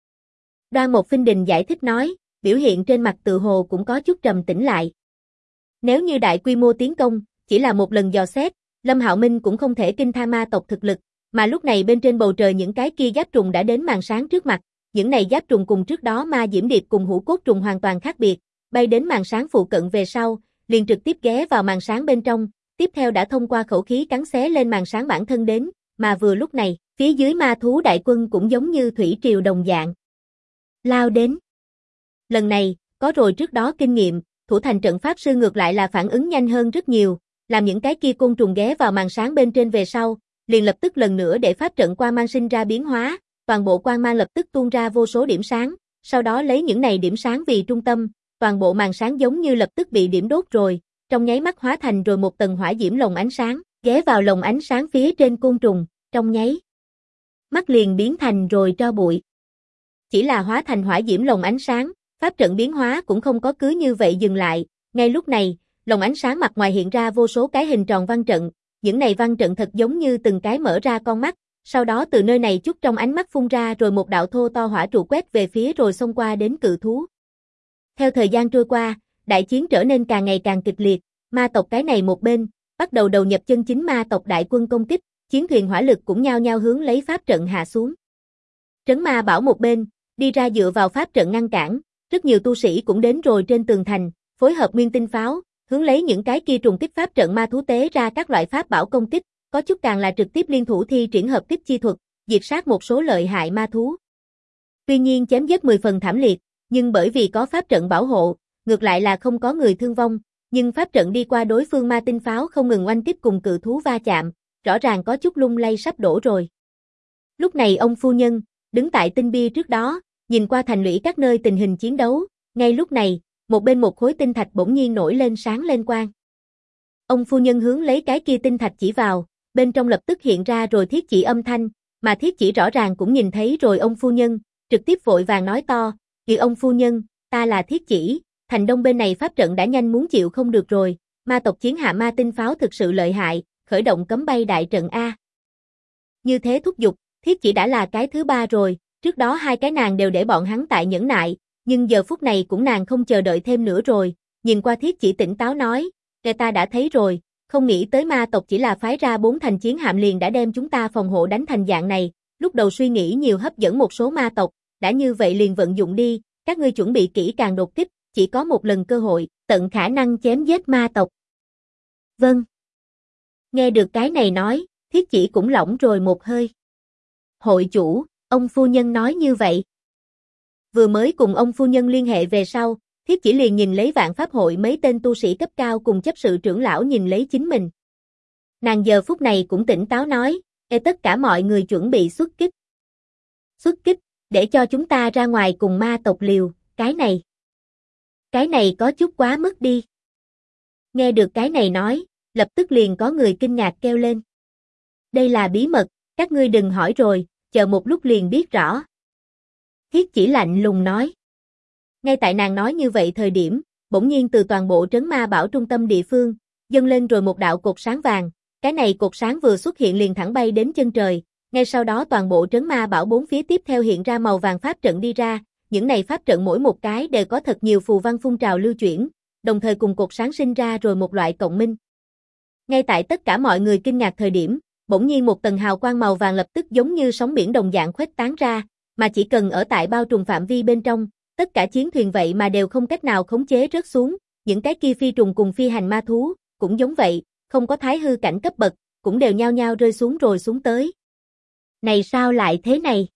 Đoan Một Phinh Đình giải thích nói, biểu hiện trên mặt tự hồ cũng có chút trầm tĩnh lại. Nếu như đại quy mô tiến công, chỉ là một lần dò xét, Lâm Hạo Minh cũng không thể kinh tha ma tộc thực lực, mà lúc này bên trên bầu trời những cái kia giáp trùng đã đến màn sáng trước mặt, những này giáp trùng cùng trước đó ma diễm điệp cùng hũ cốt trùng hoàn toàn khác biệt, bay đến màn sáng phụ cận về sau, liền trực tiếp ghé vào màn sáng bên trong, tiếp theo đã thông qua khẩu khí cắn xé lên màn sáng bản thân đến, mà vừa lúc này, phía dưới ma thú đại quân cũng giống như thủy triều đồng dạng lao đến. Lần này, có rồi trước đó kinh nghiệm, thủ thành trận pháp sư ngược lại là phản ứng nhanh hơn rất nhiều, làm những cái kia côn trùng ghé vào màn sáng bên trên về sau, liền lập tức lần nữa để pháp trận quang mang sinh ra biến hóa, toàn bộ quang mang lập tức tuôn ra vô số điểm sáng, sau đó lấy những này điểm sáng vì trung tâm, toàn bộ màn sáng giống như lập tức bị điểm đốt rồi, trong nháy mắt hóa thành rồi một tầng hỏa diễm lồng ánh sáng, ghé vào lồng ánh sáng phía trên côn trùng, trong nháy mắt liền biến thành rồi tro bụi. Chỉ là hóa thành hỏa diễm lồng ánh sáng, pháp trận biến hóa cũng không có cứ như vậy dừng lại, ngay lúc này, lồng ánh sáng mặt ngoài hiện ra vô số cái hình tròn văn trận, những này văn trận thật giống như từng cái mở ra con mắt, sau đó từ nơi này chút trong ánh mắt phun ra rồi một đạo thô to hỏa trụ quét về phía rồi xông qua đến cự thú. Theo thời gian trôi qua, đại chiến trở nên càng ngày càng kịch liệt, ma tộc cái này một bên, bắt đầu đầu nhập chân chính ma tộc đại quân công kích, chiến thuyền hỏa lực cũng nhao nhao hướng lấy pháp trận hạ xuống. Trấn Ma Bảo một bên, đi ra dựa vào pháp trận ngăn cản, rất nhiều tu sĩ cũng đến rồi trên tường thành, phối hợp nguyên tinh pháo, hướng lấy những cái kia trùng kích pháp trận ma thú tế ra các loại pháp bảo công kích, có chút càng là trực tiếp liên thủ thi triển hợp kích chi thuật, diệt sát một số lợi hại ma thú. Tuy nhiên chém giết 10 phần thảm liệt, nhưng bởi vì có pháp trận bảo hộ, ngược lại là không có người thương vong, nhưng pháp trận đi qua đối phương ma tinh pháo không ngừng oanh kích cùng cự thú va chạm, rõ ràng có chút lung lay sắp đổ rồi. Lúc này ông phu nhân, đứng tại tinh bia trước đó, nhìn qua thành lũy các nơi tình hình chiến đấu, ngay lúc này, một bên một khối tinh thạch bỗng nhiên nổi lên sáng lên quang. Ông phu nhân hướng lấy cái kia tinh thạch chỉ vào, bên trong lập tức hiện ra rồi thiết chỉ âm thanh, mà thiết chỉ rõ ràng cũng nhìn thấy rồi ông phu nhân, trực tiếp vội vàng nói to, "Kìa ông phu nhân, ta là thiết chỉ, thành đông bên này pháp trận đã nhanh muốn chịu không được rồi, ma tộc chiến hạ ma tinh pháo thực sự lợi hại, khởi động cấm bay đại trận A." Như thế thúc giục, thiết chỉ đã là cái thứ 3 rồi, trước đó 2 cái nàng đều để bọn hắn tại nhẫn nại, nhưng giờ phút này cũng nàng không chờ đợi thêm nữa rồi, nhìn qua thiết chỉ tỉnh táo nói, "Kẻ ta đã thấy rồi, không nghĩ tới ma tộc chỉ là phái ra 4 thành chiến hạm liền đã đem chúng ta phòng hộ đánh thành dạng này, lúc đầu suy nghĩ nhiều hấp dẫn một số ma tộc, đã như vậy liền vận dụng đi, các ngươi chuẩn bị kỹ càng đột kích, chỉ có một lần cơ hội, tận khả năng chém giết ma tộc. Vâng. Nghe được cái này nói, Thiết Chỉ cũng lỏng rồi một hơi. Hội chủ, ông phu nhân nói như vậy. Vừa mới cùng ông phu nhân liên hệ về sau, Thiết Chỉ liền nhìn lấy Vạn Pháp hội mấy tên tu sĩ cấp cao cùng chấp sự trưởng lão nhìn lấy chính mình. Nàng giờ phút này cũng tỉnh táo nói, tất cả mọi người chuẩn bị xuất kích. Xuất kích, để cho chúng ta ra ngoài cùng ma tộc liều, cái này có chút quá mức đi. Nghe được cái này nói, lập tức liền có người kinh ngạc kêu lên. Đây là bí mật, các ngươi đừng hỏi rồi, chờ một lúc liền biết rõ. Thiết Chỉ lạnh lùng nói. Ngay tại nàng nói như vậy thời điểm, bỗng nhiên từ toàn bộ trấn ma bảo trung tâm địa phương, dâng lên rồi một đạo cột sáng vàng, cái này cột sáng vừa xuất hiện liền thẳng bay đến chân trời, ngay sau đó toàn bộ trấn ma bảo bốn phía tiếp theo hiện ra màu vàng pháp trận đi ra, những này pháp trận mỗi một cái đều có thật nhiều phù văn phun trào lưu chuyển, đồng thời cùng cột sáng sinh ra rồi một loại cộng minh. Ngay tại tất cả mọi người kinh ngạc thời điểm, bỗng nhiên một tầng hào quang màu vàng lập tức giống như sóng biển đồng dạng khuếch tán ra, mà chỉ cần ở tại bao trùm phạm vi bên trong, tất cả chiến thuyền vậy mà đều không cách nào khống chế rớt xuống, những cái kia phi trùng cùng phi hành ma thú, cũng giống vậy, không có thái hư cảnh cấp bậc, cũng đều nhao nhao rơi xuống rồi xuống tới. Này sao lại thế này?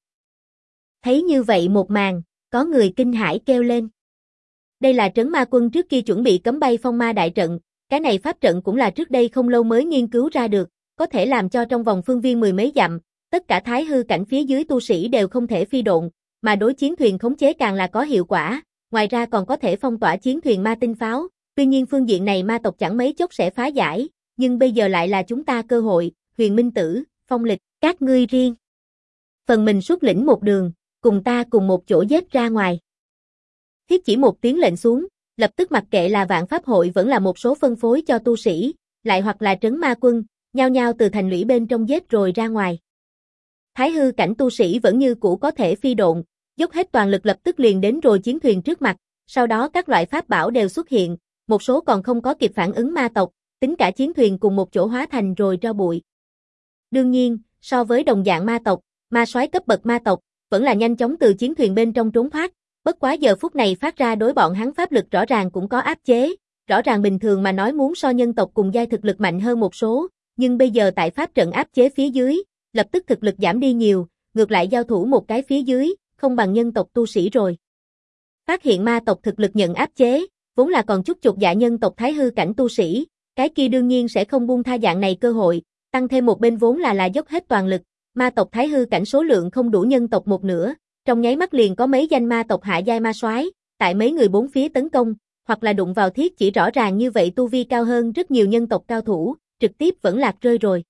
Thấy như vậy một màn, có người kinh hãi kêu lên. Đây là trấn ma quân trước kia chuẩn bị cấm bay phong ma đại trận, cái này pháp trận cũng là trước đây không lâu mới nghiên cứu ra được, có thể làm cho trong vòng phương viên mười mấy dặm, tất cả thái hư cảnh phía dưới tu sĩ đều không thể phi độn, mà đối chiến thuyền khống chế càng là có hiệu quả, ngoài ra còn có thể phong tỏa chiến thuyền ma tinh pháo, tuy nhiên phương diện này ma tộc chẳng mấy chốc sẽ phá giải, nhưng bây giờ lại là chúng ta cơ hội, Huyền Minh Tử, Phong Lịch, các ngươi riêng. Phần mình xuất lĩnh một đường, cùng ta cùng một chỗ giết ra ngoài. Thiết Chỉ một tiếng lệnh xuống, lập tức mặc kệ là Vạn Pháp hội vẫn là một số phân phối cho tu sĩ, lại hoặc là trấn ma quân, nhao nhao từ thành lũy bên trong giết rồi ra ngoài. Thái hư cảnh tu sĩ vẫn như cũ có thể phi độn, dốc hết toàn lực lập tức liền đến rồi chiến thuyền trước mặt, sau đó các loại pháp bảo đều xuất hiện, một số còn không có kịp phản ứng ma tộc, tính cả chiến thuyền cùng một chỗ hóa thành rồi tro bụi. Đương nhiên, so với đồng dạng ma tộc, ma soái cấp bậc ma tộc, vẫn là nhanh chóng từ chiến thuyền bên trong trốn thoát, bất quá giờ phút này phát ra đối bọn hắn pháp lực rõ ràng cũng có áp chế, rõ ràng bình thường mà nói muốn so nhân tộc cùng giai thực lực mạnh hơn một số, nhưng bây giờ tại pháp trận áp chế phía dưới, lập tức thực lực giảm đi nhiều, ngược lại giao thủ một cái phía dưới, không bằng nhân tộc tu sĩ rồi. Phát hiện ma tộc thực lực nhận áp chế, vốn là còn chút chột dạ nhân tộc thái hư cảnh tu sĩ, cái kia đương nhiên sẽ không buông tha dạng này cơ hội, tăng thêm một bên vốn là dốc hết toàn lực, ma tộc thái hư cảnh số lượng không đủ nhân tộc một nửa, trong nháy mắt liền có mấy danh ma tộc hạ giai ma soái, tại mấy người bốn phía tấn công, hoặc là đụng vào Thiết Chỉ rõ ràng như vậy tu vi cao hơn rất nhiều nhân tộc cao thủ, trực tiếp vẫn lạc rơi rồi.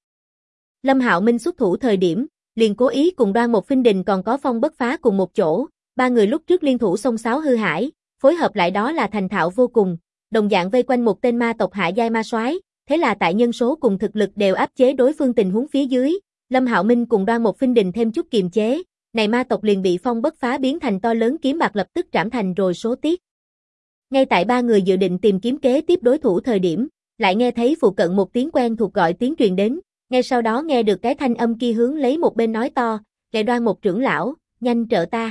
Lâm Hạo Minh xuất thủ thời điểm, liền cố ý cùng Đoan Một Phinh Đình còn có Phong Bất Phá cùng một chỗ, ba người lúc trước liên thủ xông xáo hư hải, phối hợp lại đó là thành thạo vô cùng, đồng dạng vây quanh một tên ma tộc hạ giai ma soái, thế là tại nhân số cùng thực lực đều áp chế đối phương tình huống phía dưới, Lâm Hạo Minh cùng Đoan Một Phinh Đình thêm chút kiềm chế, này ma tộc liền bị Phong Bất Phá biến thành to lớn kiếm bạc lập tức trảm thành rồi số tiếc. Ngay tại ba người dự định tìm kiếm kế tiếp đối thủ thời điểm, lại nghe thấy phụ cận một tiếng quen thuộc gọi tiếng truyền đến, ngay sau đó nghe được cái thanh âm kia hướng lấy một bên nói to, "Lại Đoan một trưởng lão, nhanh trợ ta."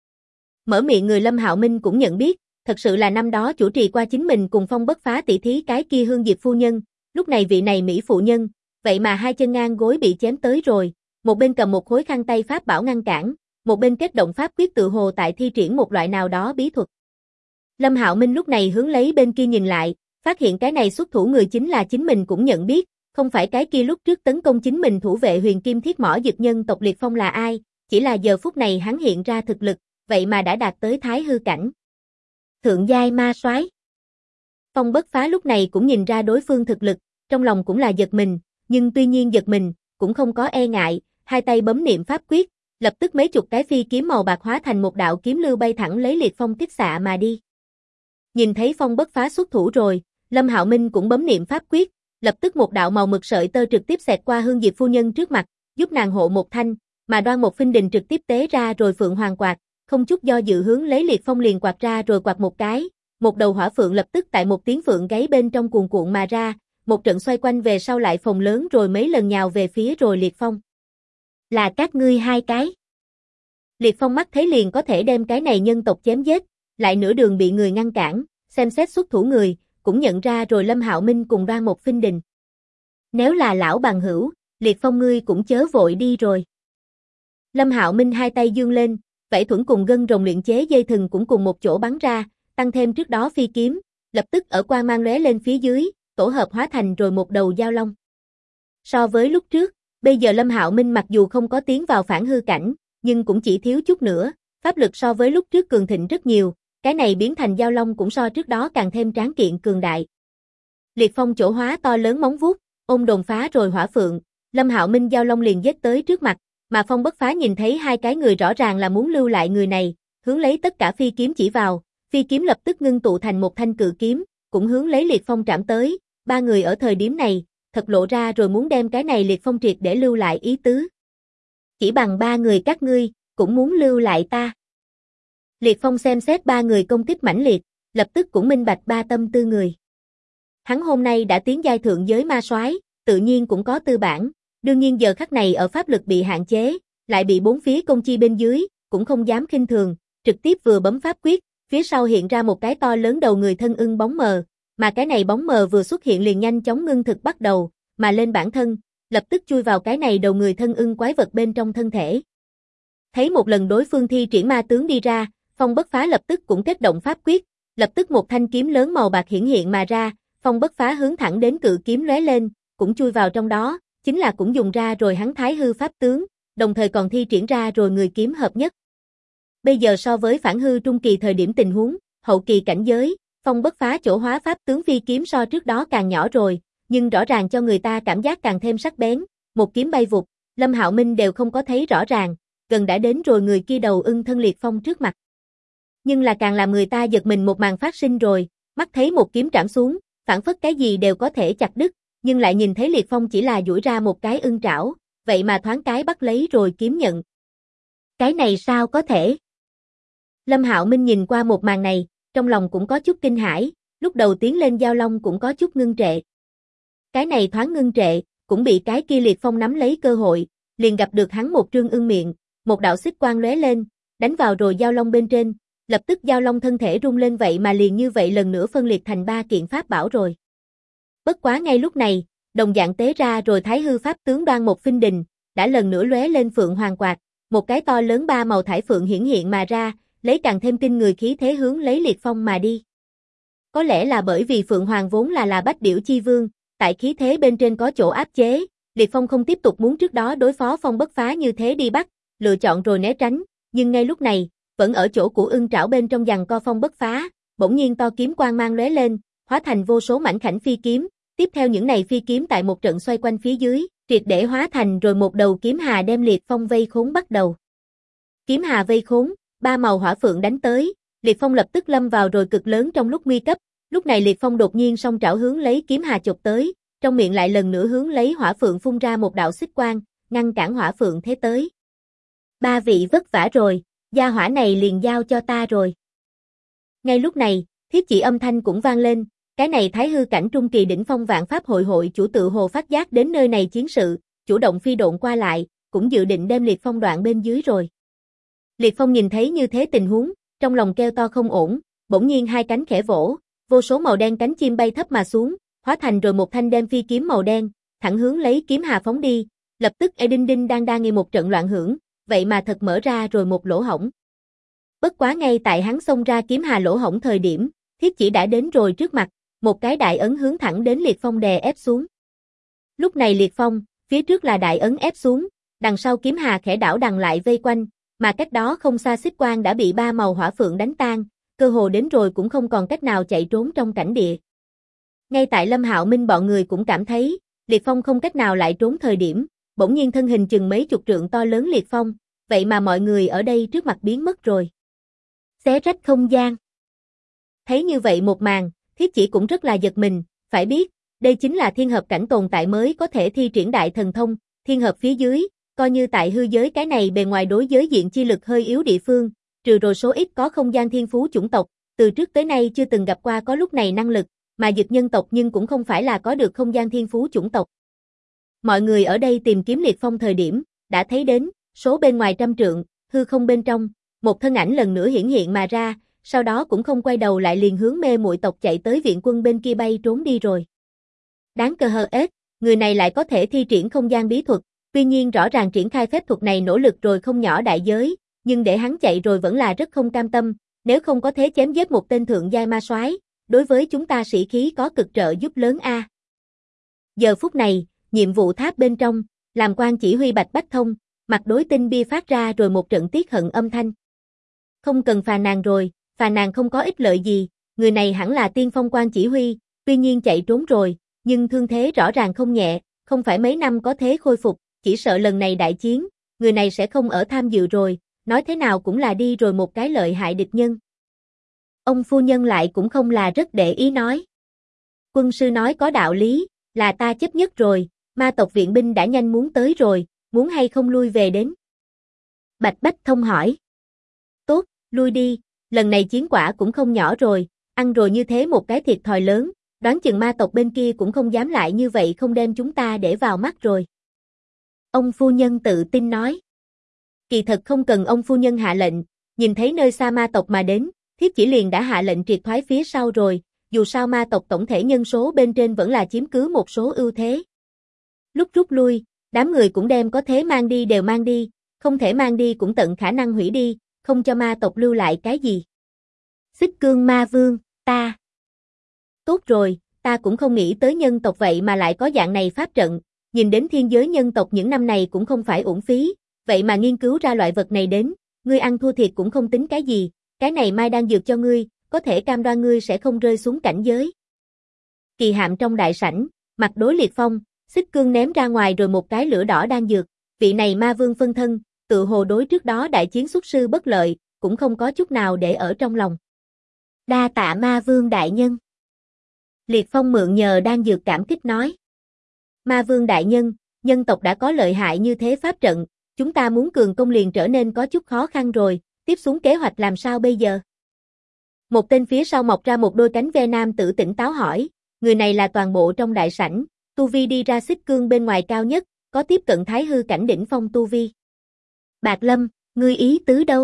Mở miệng người Lâm Hạo Minh cũng nhận biết, thật sự là năm đó chủ trì qua chính mình cùng Phong Bất Phá tỷ thí cái kia Hương Diệp phu nhân, lúc này vị này mỹ phụ nhân, vậy mà hai chân ngang gối bị chém tới rồi, một bên cầm một khối khăn tay pháp bảo ngăn cản, một bên kết động pháp quyết tự hồ tại thi triển một loại nào đó bí thuật. Lâm Hạo Minh lúc này hướng lấy bên kia nhìn lại, phát hiện cái này xuất thủ người chính là chính mình cũng nhận biết, không phải cái kia lúc trước tấn công chính mình thủ vệ Huyền Kim Thiết Mỏ Dực nhân tộc Liệt Phong là ai, chỉ là giờ phút này hắn hiện ra thực lực, vậy mà đã đạt tới thái hư cảnh. Thượng giai ma soái. Phong Bất Phá lúc này cũng nhìn ra đối phương thực lực, trong lòng cũng là giật mình, nhưng tuy nhiên giật mình, cũng không có e ngại, hai tay bấm niệm pháp quyết, lập tức mấy chục cái phi kiếm màu bạc hóa thành một đạo kiếm lưu bay thẳng lấy Liệt Phong kích xạ mà đi. Nhìn thấy Phong Bất Phá xuất thủ rồi, Lâm Hạo Minh cũng bấm niệm pháp quyết, lập tức một đạo màu mực sợi tơ trực tiếp xẹt qua Hương Diệp phu nhân trước mặt, giúp nàng hộ một thanh, mà Đoan Một Phinh Đình trực tiếp tế ra rồi phượng hoàng quạt, không chút do dự hướng lấy Liệt Phong liền quạt ra rồi quạt một cái, một đầu hỏa phượng lập tức tại một tiếng phượng gáy bên trong cuồn cuộn mà ra, một trận xoay quanh về sau lại phồng lớn rồi mấy lần nhào về phía rồi Liệt Phong. Là các ngươi hai cái. Liệt Phong mắt thấy liền có thể đem cái này nhân tộc chém giết, lại nửa đường bị người ngăn cản, xem xét xuất thủ người, cũng nhận ra rồi Lâm Hạo Minh cùng Đoan Mộc Phinh Đình. Nếu là lão bằng hữu, Liệt Phong ngươi cũng chớ vội đi rồi. Lâm Hạo Minh hai tay dương lên, vảy thuẫn cùng gân rồng luyện chế dây thừng cũng cùng một chỗ bắn ra, tăng thêm trước đó phi kiếm, lập tức ở quang mang lóe lên phía dưới, tổ hợp hóa thành rồi một đầu giao long. So với lúc trước, bây giờ Lâm Hạo Minh mặc dù không có tiến vào phản hư cảnh, nhưng cũng chỉ thiếu chút nữa, pháp lực so với lúc trước cường thịnh rất nhiều, cái này biến thành giao long cũng so trước đó càng thêm tráng kiện cường đại. Liệt Phong chỗ hóa to lớn móng vuốt, ôm đồn phá rồi hỏa phượng, Lâm Hạo Minh giao long liền giết tới trước mặt, mà Phong Bất Phá nhìn thấy hai cái người rõ ràng là muốn lưu lại người này, hướng lấy tất cả phi kiếm chỉ vào, phi kiếm lập tức ngưng tụ thành một thanh cự kiếm, cũng hướng lấy Liệt Phong trảm tới, ba người ở thời điểm này, thật lộ ra rồi muốn đem cái này Liệt Phong triệt để lưu lại ý tứ. Chỉ bằng ba người các ngươi, cũng muốn lưu lại ta. Liệt Phong xem xét ba người công kích mãnh liệt, lập tức cũng minh bạch ba tâm tư người. Hắn hôm nay đã tiến giai thượng giới ma soái, tự nhiên cũng có tư bản, đương nhiên giờ khắc này ở pháp lực bị hạn chế, lại bị bốn phía công chi bên dưới, cũng không dám khinh thường, trực tiếp vừa bấm pháp quyết, phía sau hiện ra một cái to lớn đầu người thân ưng bóng mờ, mà cái này bóng mờ vừa xuất hiện liền nhanh chóng ngưng thực bắt đầu, mà lên bản thân, lập tức chui vào cái này đầu người thân ưng quái vật bên trong thân thể. Thấy một lần đối phương thi triển ma tướng đi ra, Phong Bất Phá lập tức cũng kết động pháp quyết, lập tức một thanh kiếm lớn màu bạc hiển hiện mà ra, Phong Bất Phá hướng thẳng đến cự kiếm lóe lên, cũng chui vào trong đó, chính là cũng dùng ra rồi hắn thái hư pháp tướng, đồng thời còn thi triển ra rồi người kiếm hợp nhất. Bây giờ so với phản hư trung kỳ thời điểm tình huống, hậu kỳ cảnh giới, Phong Bất Phá chỗ hóa pháp tướng phi kiếm so trước đó càng nhỏ rồi, nhưng rõ ràng cho người ta cảm giác càng thêm sắc bén, một kiếm bay vụt, Lâm Hạo Minh đều không có thấy rõ ràng, gần đã đến rồi người kia đầu ưng thân Liệt Phong trước mặt. Nhưng là càng làm người ta giật mình một màn phát sinh rồi, mắt thấy một kiếm trảm xuống, phản phất cái gì đều có thể chặt đứt, nhưng lại nhìn thấy Liệt Phong chỉ là duỗi ra một cái ưng trảo, vậy mà thoáng cái bắt lấy rồi kiếm nhận. Cái này sao có thể? Lâm Hạo Minh nhìn qua một màn này, trong lòng cũng có chút kinh hãi, lúc đầu tiến lên giao long cũng có chút ngưng trệ. Cái này thoáng ngưng trệ, cũng bị cái kia Liệt Phong nắm lấy cơ hội, liền gặp được hắn một trương ưng miệng, một đạo xích quang lóe lên, đánh vào rồi giao long bên trên, lập tức giao long thân thể rung lên vậy mà liền như vậy lần nữa phân liệt thành ba kiện pháp bảo rồi. Bất quá ngay lúc này, đồng dạng tế ra rồi thái hư pháp tướng Đoan Mộc Phinh Đình, đã lần nữa lóe lên phượng hoàng quạt, một cái to lớn ba màu thải phượng hiển hiện mà ra, lấy càng thêm kinh người khí thế hướng lấy Liệt Phong mà đi. Có lẽ là bởi vì phượng hoàng vốn là bách điểu chi vương, tại khí thế bên trên có chỗ áp chế, Liệt Phong không tiếp tục muốn trước đó đối phó Phong Bất Phá như thế đi bắt, lựa chọn rồi né tránh, nhưng ngay lúc này, vẫn ở chỗ của ưng trảo bên trong giằng co Phong Bất Phá, bỗng nhiên to kiếm quang mang lóe lên, hóa thành vô số mảnh khảnh phi kiếm, tiếp theo những này phi kiếm tại một trận xoay quanh phía dưới, triệt để hóa thành rồi một đầu kiếm hà đem Liệt Phong vây khốn bắt đầu. Kiếm hà vây khốn, ba màu hỏa phượng đánh tới, Liệt Phong lập tức lâm vào rồi cực lớn trong lúc nguy cấp, lúc này Liệt Phong đột nhiên song trảo hướng lấy kiếm hà chụp tới, trong miệng lại lần nữa hướng lấy hỏa phượng phun ra một đạo xích quang, ngăn cản hỏa phượng thế tới. Ba vị vất vả rồi, gia hỏa này liền giao cho ta rồi. Ngay lúc này, thiết chỉ âm thanh cũng vang lên, cái này thái hư cảnh trung kỳ đỉnh phong vạn pháp hội chủ tự hồ phát giác đến nơi này chiến sự, chủ động phi độn qua lại, cũng dự định đem Liệt Phong đoạn bên dưới rồi. Liệt Phong nhìn thấy như thế tình huống, trong lòng kêu to không ổn, bỗng nhiên hai cánh khẽ vỗ, vô số màu đen cánh chim bay thấp mà xuống, hóa thành rồi một thanh đem phi kiếm màu đen, thẳng hướng lấy kiếm hà phóng đi, lập tức đinh đinh đang nghe một trận loạn hưởng, vậy mà thật mở ra rồi một lỗ hổng. Bất quá ngay tại hắn xông ra kiếm hà lỗ hổng thời điểm, thiết chỉ đã đến rồi trước mặt, một cái đại ấn hướng thẳng đến Liệt Phong đè ép xuống. Lúc này Liệt Phong, phía trước là đại ấn ép xuống, đằng sau kiếm hà khẽ đảo đằng lại vây quanh, mà cách đó không xa xích quang đã bị ba màu hỏa phượng đánh tan, cơ hồ đến rồi cũng không còn cách nào chạy trốn trong cảnh địa. Ngay tại Lâm Hạo Minh bọn người cũng cảm thấy, Liệt Phong không cách nào lại trốn thời điểm, bỗng nhiên thân hình chừng mấy chục trượng to lớn Liệt Phong, vậy mà mọi người ở đây trước mặt biến mất rồi. Xé rách không gian. Thấy như vậy một màn, thiết chỉ cũng rất là giật mình, phải biết, đây chính là thiên hợp cảnh tồn tại mới có thể thi triển đại thần thông, thiên hợp phía dưới, coi như tại hư giới cái này bề ngoài đối giới diện chi lực hơi yếu địa phương, trừ rồi số ít có không gian thiên phú chủng tộc, từ trước tới nay chưa từng gặp qua có lúc này năng lực, mà dịch nhân tộc nhưng cũng không phải là có được không gian thiên phú chủng tộc. Mọi người ở đây tìm kiếm Liệt Phong thời điểm, đã thấy đến, số bên ngoài trăm trượng, hư không bên trong, một thân ảnh lần nữa hiển hiện mà ra, sau đó cũng không quay đầu lại liền hướng mê muội tộc chạy tới viện quân bên kia bay trốn đi rồi. Đáng cờ hờ ết, người này lại có thể thi triển không gian bí thuật, tuy nhiên rõ ràng triển khai phép thuật này nỗ lực rồi không nhỏ đại giới, nhưng để hắn chạy rồi vẫn là rất không cam tâm, nếu không có thế chém giết một tên thượng giai ma soái, đối với chúng ta sĩ khí có cực trợ giúp lớn a. Giờ phút này, nhiệm vụ tháp bên trong, làm quan chỉ huy Bạch Bách Thông, mặt đối tinh bia phát ra rồi một trận tiết hận âm thanh. Không cần phà nàn rồi, phà nàn không có ích lợi gì, người này hẳn là tiên phong quan chỉ huy, tuy nhiên chạy trốn rồi, nhưng thương thế rõ ràng không nhẹ, không phải mấy năm có thế khôi phục, chỉ sợ lần này đại chiến, người này sẽ không ở tham dự rồi, nói thế nào cũng là đi rồi một cái lợi hại địch nhân. Ông phu nhân lại cũng không là rất để ý nói. Quân sư nói có đạo lý, là ta chấp nhất rồi, ma tộc viện binh đã nhanh muốn tới rồi, muốn hay không lui về đến. Bạch Bách Thông hỏi. Tốt, lui đi, lần này chiến quả cũng không nhỏ rồi, ăn rồi như thế một cái thiệt thòi lớn, đoán chừng ma tộc bên kia cũng không dám lại như vậy không đem chúng ta để vào mắt rồi. Ông phu nhân tự tin nói. Kỳ thật không cần ông phu nhân hạ lệnh, nhìn thấy nơi xa ma tộc mà đến, thiếp chỉ liền đã hạ lệnh triệt thoái phía sau rồi, dù sao ma tộc tổng thể nhân số bên trên vẫn là chiếm cứ một số ưu thế. Lúc rút lui, đám người cũng đem có thế mang đi đều mang đi, không thể mang đi cũng tận khả năng hủy đi, không cho ma tộc lưu lại cái gì. Xích Cương Ma Vương, ta. Tốt rồi, ta cũng không nghĩ tới nhân tộc vậy mà lại có dạng này pháp trận, nhìn đến thiên giới nhân tộc những năm này cũng không phải uổng phí, vậy mà nghiên cứu ra loại vật này đến, ngươi ăn thua thiệt cũng không tính cái gì, cái này mai đang dược cho ngươi, có thể cam đoan ngươi sẽ không rơi xuống cảnh giới. Kỳ Hạm trong đại sảnh, mặt đối Liệt Phong, Xích Cương ném ra ngoài rồi một cái lửa đỏ đang dược, vị này ma vương phân thân, tự hồ đối trước đó đại chiến xuất sư bất lợi, cũng không có chút nào để ở trong lòng. Đa tạ ma vương đại nhân. Liệt Phong mượn nhờ đang dược cảm kích nói. Ma vương đại nhân, nhân tộc đã có lợi hại như thế pháp trận, chúng ta muốn cường công liền trở nên có chút khó khăn rồi, tiếp xuống kế hoạch làm sao bây giờ? Một tên phía sau mọc ra một đôi cánh ve nam tử tỉnh táo hỏi, người này là toàn bộ trong đại sảnh, tu vi đi ra Xích Cương bên ngoài cao nhất, có tiếp cận thái hư cảnh đỉnh phong tu vi. Bạc Lâm, ngươi ý tứ đâu?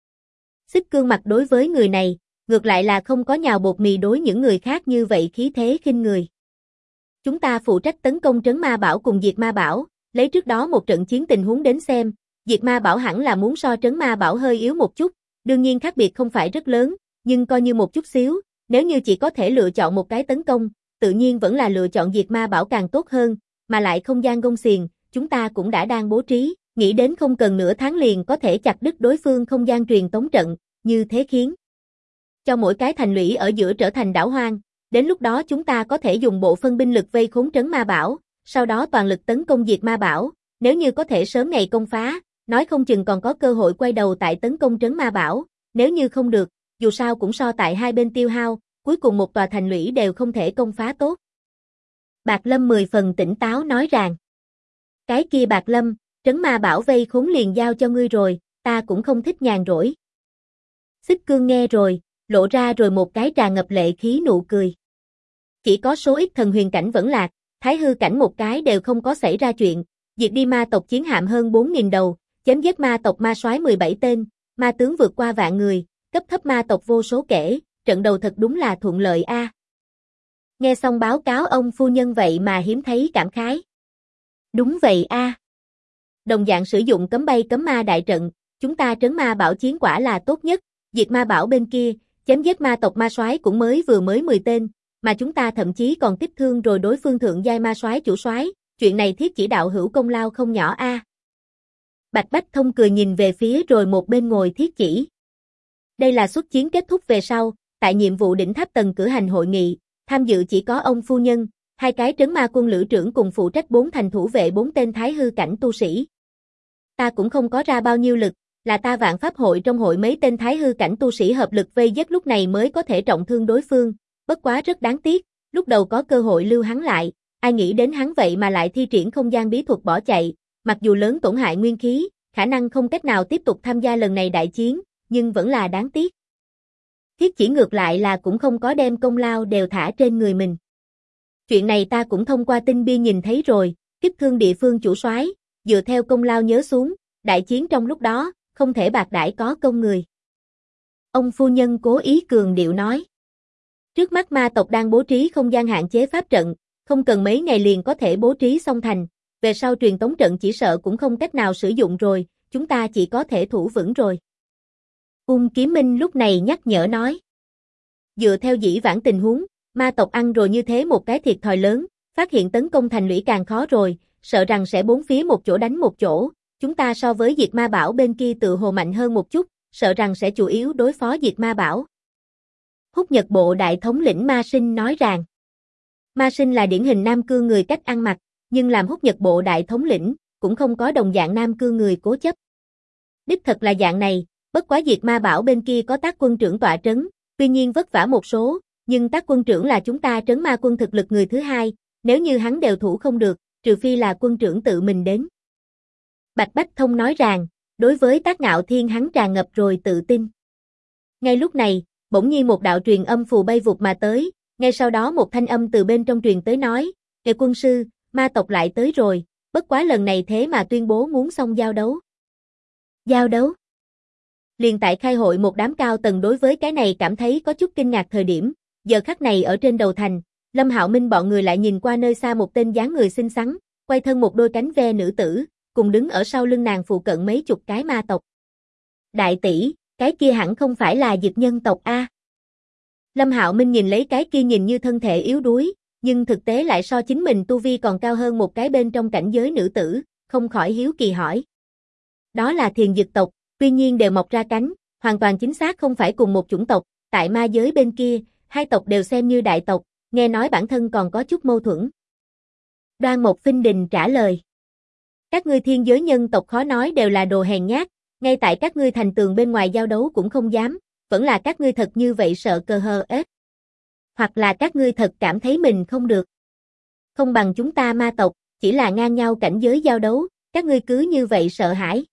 Xích Cương mặt đối với người này, ngược lại là không có nhào bột mì đối những người khác như vậy khí thế khinh người. Chúng ta phụ trách tấn công Trấn Ma Bảo cùng Diệt Ma Bảo, lấy trước đó một trận chiến tình huống đến xem, Diệt Ma Bảo hẳn là muốn so Trấn Ma Bảo hơi yếu một chút, đương nhiên khác biệt không phải rất lớn, nhưng coi như một chút xíu, nếu như chỉ có thể lựa chọn một cái tấn công, tự nhiên vẫn là lựa chọn Diệt Ma Bảo càng tốt hơn, mà lại không gian gông xiềng, chúng ta cũng đã đang bố trí, nghĩ đến không cần nửa tháng liền có thể chặt đứt đối phương không gian truyền tống trận, như thế khiến cho mỗi cái thành lũy ở giữa trở thành đảo hoang, đến lúc đó chúng ta có thể dùng bộ phân binh lực vây khốn Trấn Ma Bảo, sau đó toàn lực tấn công Diệt Ma Bảo, nếu như có thể sớm ngày công phá, nói không chừng còn có cơ hội quay đầu tại tấn công Trấn Ma Bảo, nếu như không được, dù sao cũng so tại hai bên tiêu hao, cuối cùng một tòa thành lũy đều không thể công phá tốt. Bạc Lâm 10 phần tỉnh táo nói rằng, cái kia Bạc Lâm, Trấn Ma Bảo vây khốn liền giao cho ngươi rồi, ta cũng không thích nhàn rỗi. Xích Cương nghe rồi, lộ ra rồi một cái tràn ngập lệ khí nụ cười. Chỉ có số ít thần huyền cảnh vẫn lạc, thái hư cảnh một cái đều không có xảy ra chuyện, diệt đi ma tộc chiến hạm hơn 4.000 đầu, chém giết ma tộc ma soái 17 tên, ma tướng vượt qua vạn người, cấp thấp ma tộc vô số kể, trận đầu thật đúng là thuận lợi a. Nghe xong báo cáo ông phu nhân vậy mà hiếm thấy cảm khái. Đúng vậy a. Đồng dạng sử dụng cấm bay cấm ma đại trận, chúng ta Trấn Ma Bảo chiến quả là tốt nhất, Diệt Ma Bảo bên kia, chém giết ma tộc ma soái cũng mới 10 tên, mà chúng ta thậm chí còn kích thương rồi đối phương thượng giai ma soái chủ soái, chuyện này thiết chỉ đạo hữu công lao không nhỏ a. Bạch Bách Thông cười nhìn về phía rồi một bên ngồi thiết chỉ. Đây là xuất chiến kết thúc về sau, tại nhiệm vụ đỉnh tháp tầng cử hành hội nghị, tham dự chỉ có ông phu nhân, hai cái Trấn Ma quân lữ trưởng cùng phụ trách 4 thành thủ vệ 4 tên thái hư cảnh tu sĩ. Ta cũng không có ra bao nhiêu lực, là ta Vạn Pháp hội trong hội mấy tên thái hư cảnh tu sĩ hợp lực vây giết lúc này mới có thể trọng thương đối phương, bất quá rất đáng tiếc, lúc đầu có cơ hội lưu hắn lại, ai nghĩ đến hắn vậy mà lại thi triển không gian bí thuật bỏ chạy, mặc dù lớn tổn hại nguyên khí, khả năng không cách nào tiếp tục tham gia lần này đại chiến, nhưng vẫn là đáng tiếc. Thiết chỉ ngược lại là cũng không có đem công lao đều thả trên người mình. Chuyện này ta cũng thông qua tinh bia nhìn thấy rồi, kích thương địa phương chủ soái, dựa theo công lao nhớ xuống, đại chiến trong lúc đó, không thể bạc đãi có công người. Ông phu nhân cố ý cường điệu nói. Trước mắt ma tộc đang bố trí không gian hạn chế pháp trận, không cần mấy ngày liền có thể bố trí xong thành, về sau truyền tống trận chỉ sợ cũng không cách nào sử dụng rồi, chúng ta chỉ có thể thủ vững rồi. Kiếm Minh lúc này nhắc nhở nói. Dựa theo dĩ vãng tình huống, ma tộc ăn rồi như thế một cái thiệt thòi lớn, phát hiện tấn công thành lũy càng khó rồi, sợ rằng sẽ bốn phía một chỗ đánh một chỗ, chúng ta so với diệt ma bảo bên kia tự hồ mạnh hơn một chút, sợ rằng sẽ chủ yếu đối phó diệt ma bảo. Húc Nhật Bộ đại thống lĩnh Ma Sinh nói rằng, Ma Sinh là điển hình Nam Cương người cách ăn mặc, nhưng làm Húc Nhật Bộ đại thống lĩnh, cũng không có đồng dạng Nam Cương người cố chấp. Đích thật là dạng này, bất quá diệt ma bảo bên kia có Tác quân trưởng tọa trấn, tuy nhiên vất vả một số, nhưng Tác quân trưởng là chúng ta trấn ma quân thực lực người thứ hai, nếu như hắn đều thủ không được, trừ phi là quân trưởng tự mình đến. Bạch Bách Thông nói rằng, đối với Tác Ngạo Thiên hắn tràn ngập rồi tự tin. Ngay lúc này, bỗng nhiên một đạo truyền âm phù bay vụt mà tới, ngay sau đó một thanh âm từ bên trong truyền tới nói, "Kệ quân sư, ma tộc lại tới rồi, bất quá lần này thế mà tuyên bố muốn xong giao đấu." Giao đấu? Liền tại khai hội một đám cao tầng đối với cái này cảm thấy có chút kinh ngạc thời điểm, giờ khắc này ở trên đầu thành, Lâm Hạo Minh bọn người lại nhìn qua nơi xa một tên dáng người xinh xắn, quay thân một đôi cánh ve nữ tử, cùng đứng ở sau lưng nàng phụ cận mấy chục cái ma tộc. Đại tỷ, cái kia hẳn không phải là Dực nhân tộc a? Lâm Hạo Minh nhìn lấy cái kia nhìn như thân thể yếu đuối, nhưng thực tế lại so chính mình tu vi còn cao hơn một cái bên trong cảnh giới nữ tử, không khỏi hiếu kỳ hỏi. Đó là Thiền Dực tộc, tuy nhiên đều mọc ra cánh, hoàn toàn chính xác không phải cùng một chủng tộc, tại ma giới bên kia, hai tộc đều xem như đại tộc, nghe nói bản thân còn có chút mâu thuẫn. Đoan Mộc Phinh Đình trả lời. Các ngươi thiên giới nhân tộc khó nói đều là đồ hèn nhát, ngay tại các ngươi thành tường bên ngoài giao đấu cũng không dám, vẫn là các ngươi thật như vậy sợ cờ hờ ết. Hoặc là các ngươi thật cảm thấy mình không được. Không bằng chúng ta ma tộc, chỉ là ngang nhau cảnh giới giao đấu, các ngươi cứ như vậy sợ hãi.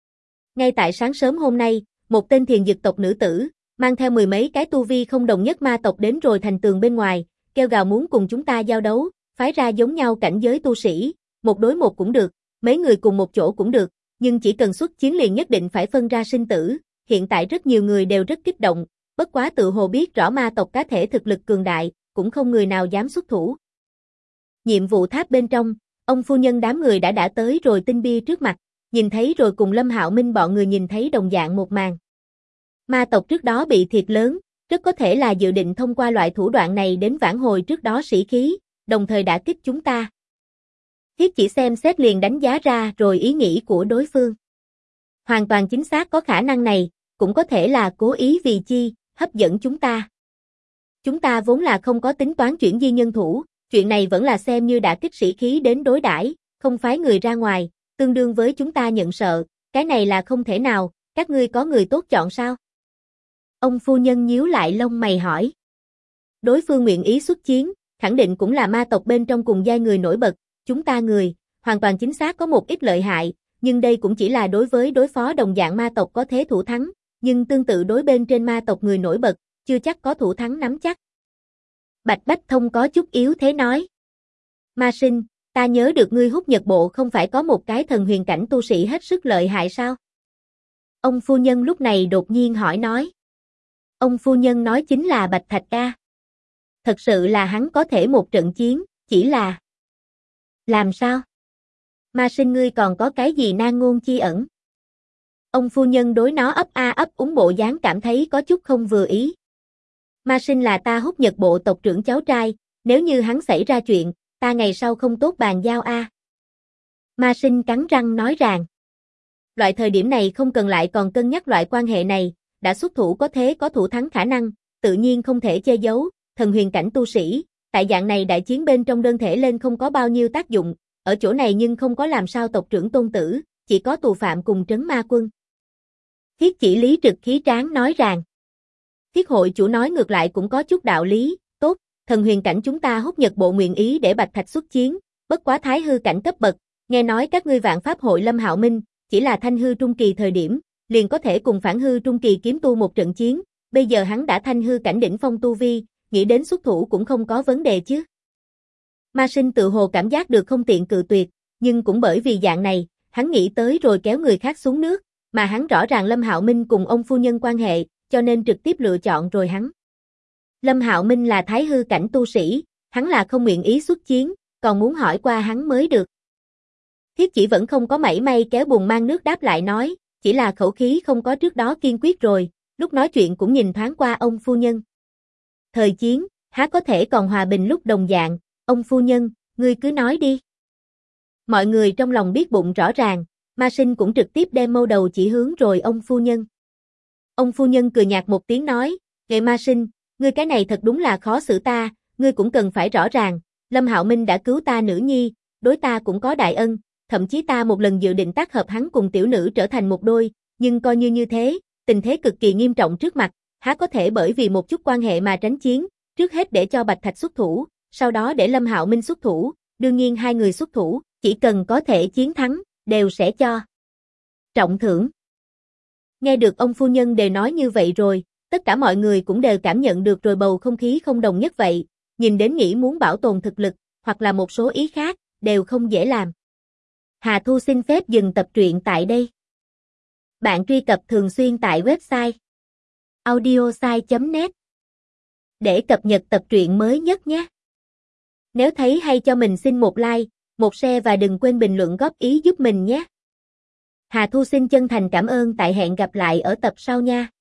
Ngay tại sáng sớm hôm nay, một tên Thiền Dực tộc nữ tử, mang theo mười mấy cái tu vi không đồng nhất ma tộc đến rồi thành tường bên ngoài, kêu gào muốn cùng chúng ta giao đấu, phái ra giống nhau cảnh giới tu sĩ, một đối một cũng được, mấy người cùng một chỗ cũng được, nhưng chỉ cần xuất chiến liền nhất định phải phân ra sinh tử, hiện tại rất nhiều người đều rất kích động, bất quá tự hồ biết rõ ma tộc cá thể thực lực cường đại, cũng không người nào dám xuất thủ. Nhiệm vụ tháp bên trong, ông phu nhân đám người đã tới rồi tinh bia trước mặt, nhìn thấy rồi cùng Lâm Hạo Minh bọn người nhìn thấy đồng dạng một màn. Ma tộc trước đó bị thiệt lớn, rất có thể là dự định thông qua loại thủ đoạn này đến vãn hồi trước đó sĩ khí, đồng thời đả kích chúng ta. Thiết chỉ xem xét liền đánh giá ra rồi ý nghĩ của đối phương. Hoàn toàn chính xác có khả năng này, cũng có thể là cố ý vì chi, hấp dẫn chúng ta. Chúng ta vốn là không có tính toán chuyển di nhân thủ, chuyện này vẫn là xem như đả kích sĩ khí đến đối đãi, không phái người ra ngoài, tương đương với chúng ta nhận sợ, cái này là không thể nào, các ngươi có người tốt chọn sao? Ông phu nhân nhíu lại lông mày hỏi. Đối phương nguyện ý xuất chiến, khẳng định cũng là ma tộc bên trong cùng giai người nổi bật, chúng ta người, hoàn toàn chính xác có một ít lợi hại, nhưng đây cũng chỉ là đối phó đồng dạng ma tộc có thế thủ thắng, nhưng tương tự đối bên trên ma tộc người nổi bật, chưa chắc có thủ thắng nắm chắc. Bạch Bách Thông có chút yếu thế nói. Ma Sinh, ta nhớ được ngươi Húc Nhật Bộ không phải có một cái thần huyền cảnh tu sĩ hết sức lợi hại sao? Ông phu nhân lúc này đột nhiên hỏi nói. Ông phu nhân nói chính là Bạch Thạch Ca. Thật sự là hắn có thể một trận chiến, chỉ là... Làm sao? Ma Sinh ngươi còn có cái gì nan ngôn chi ẩn? Ông phu nhân đối nó ấp a ấp úng bộ dáng cảm thấy có chút không vừa ý. Ma Sinh là ta Húc Nhật Bộ tộc trưởng cháu trai, nếu như hắn xảy ra chuyện, ta ngày sau không tốt bàn giao a. Ma Sinh cắn răng nói rằng. Loại thời điểm này không cần lại còn cân nhắc loại quan hệ này, đã xuất thủ có thế có thủ thắng khả năng, tự nhiên không thể che giấu, thần huyền cảnh tu sĩ, tại dạng này đại chiến bên trong đơn thể lên không có bao nhiêu tác dụng, ở chỗ này nhưng không có làm sao tộc trưởng tôn tử, chỉ có tù phạm cùng trấn ma quân. Thiết chỉ lý trực khí tráng nói rằng. Thiết hội chủ nói ngược lại cũng có chút đạo lý, tốt, thần huyền cảnh chúng ta Húc Nhật Bộ nguyện ý để Bạch Thạch xuất chiến, bất quá thái hư cảnh cấp bậc, nghe nói các ngươi Vạn Pháp hội Lâm Hạo Minh, chỉ là thanh hư trung kỳ thời điểm, liền có thể cùng phản hư trung kỳ kiếm tu một trận chiến, bây giờ hắn đã thanh hư cảnh đỉnh phong tu vi, nghĩ đến xuất thủ cũng không có vấn đề chứ. Ma Sinh tự hồ cảm giác được không tiện cự tuyệt, nhưng cũng bởi vì dạng này, hắn nghĩ tới rồi kéo người khác xuống nước, mà hắn rõ ràng Lâm Hạo Minh cùng ông phu nhân quan hệ, cho nên trực tiếp lựa chọn rồi hắn. Lâm Hạo Minh là thái hư cảnh tu sĩ, hắn là không nguyện ý xuất chiến, còn muốn hỏi qua hắn mới được. Thiết Chỉ vẫn không có mảy may kéo bùn mang nước đáp lại nói, chỉ là khẩu khí không có trước đó kiên quyết rồi, lúc nói chuyện cũng nhìn thoáng qua ông phu nhân. Thời chiến, há có thể còn hòa bình lúc đồng dạng, ông phu nhân, ngươi cứ nói đi. Mọi người trong lòng biết bụng rõ ràng, Ma Sinh cũng trực tiếp đem mâu đầu chỉ hướng rồi ông phu nhân. Ông phu nhân cười nhạt một tiếng nói, Nghệ Ma Sinh, ngươi cái này thật đúng là khó xử ta, ngươi cũng cần phải rõ ràng, Lâm Hạo Minh đã cứu ta nữ nhi, đối ta cũng có đại ân, thậm chí ta một lần dự định tác hợp hắn cùng tiểu nữ trở thành một đôi, nhưng coi như thế, tình thế cực kỳ nghiêm trọng trước mặt, há có thể bởi vì một chút quan hệ mà tránh chiến, trước hết để cho Bạch Thạch xuất thủ, sau đó để Lâm Hạo Minh xuất thủ, đương nhiên hai người xuất thủ, chỉ cần có thể chiến thắng, đều sẽ cho trọng thưởng. Nghe được ông phu nhân đều nói như vậy rồi, tất cả mọi người cũng đều cảm nhận được rồi bầu không khí không đồng nhất vậy, nhìn đến nghĩ muốn bảo tồn thực lực, hoặc là một số ý khác, đều không dễ làm. Hà Thu xin phép dừng tập truyện tại đây. Bạn truy cập thường xuyên tại website audiosai.net để cập nhật tập truyện mới nhất nhé. Nếu thấy hay cho mình xin một like, một share và đừng quên bình luận góp ý giúp mình nhé. Hà Thu xin chân thành cảm ơn, tại hẹn gặp lại ở tập sau nha.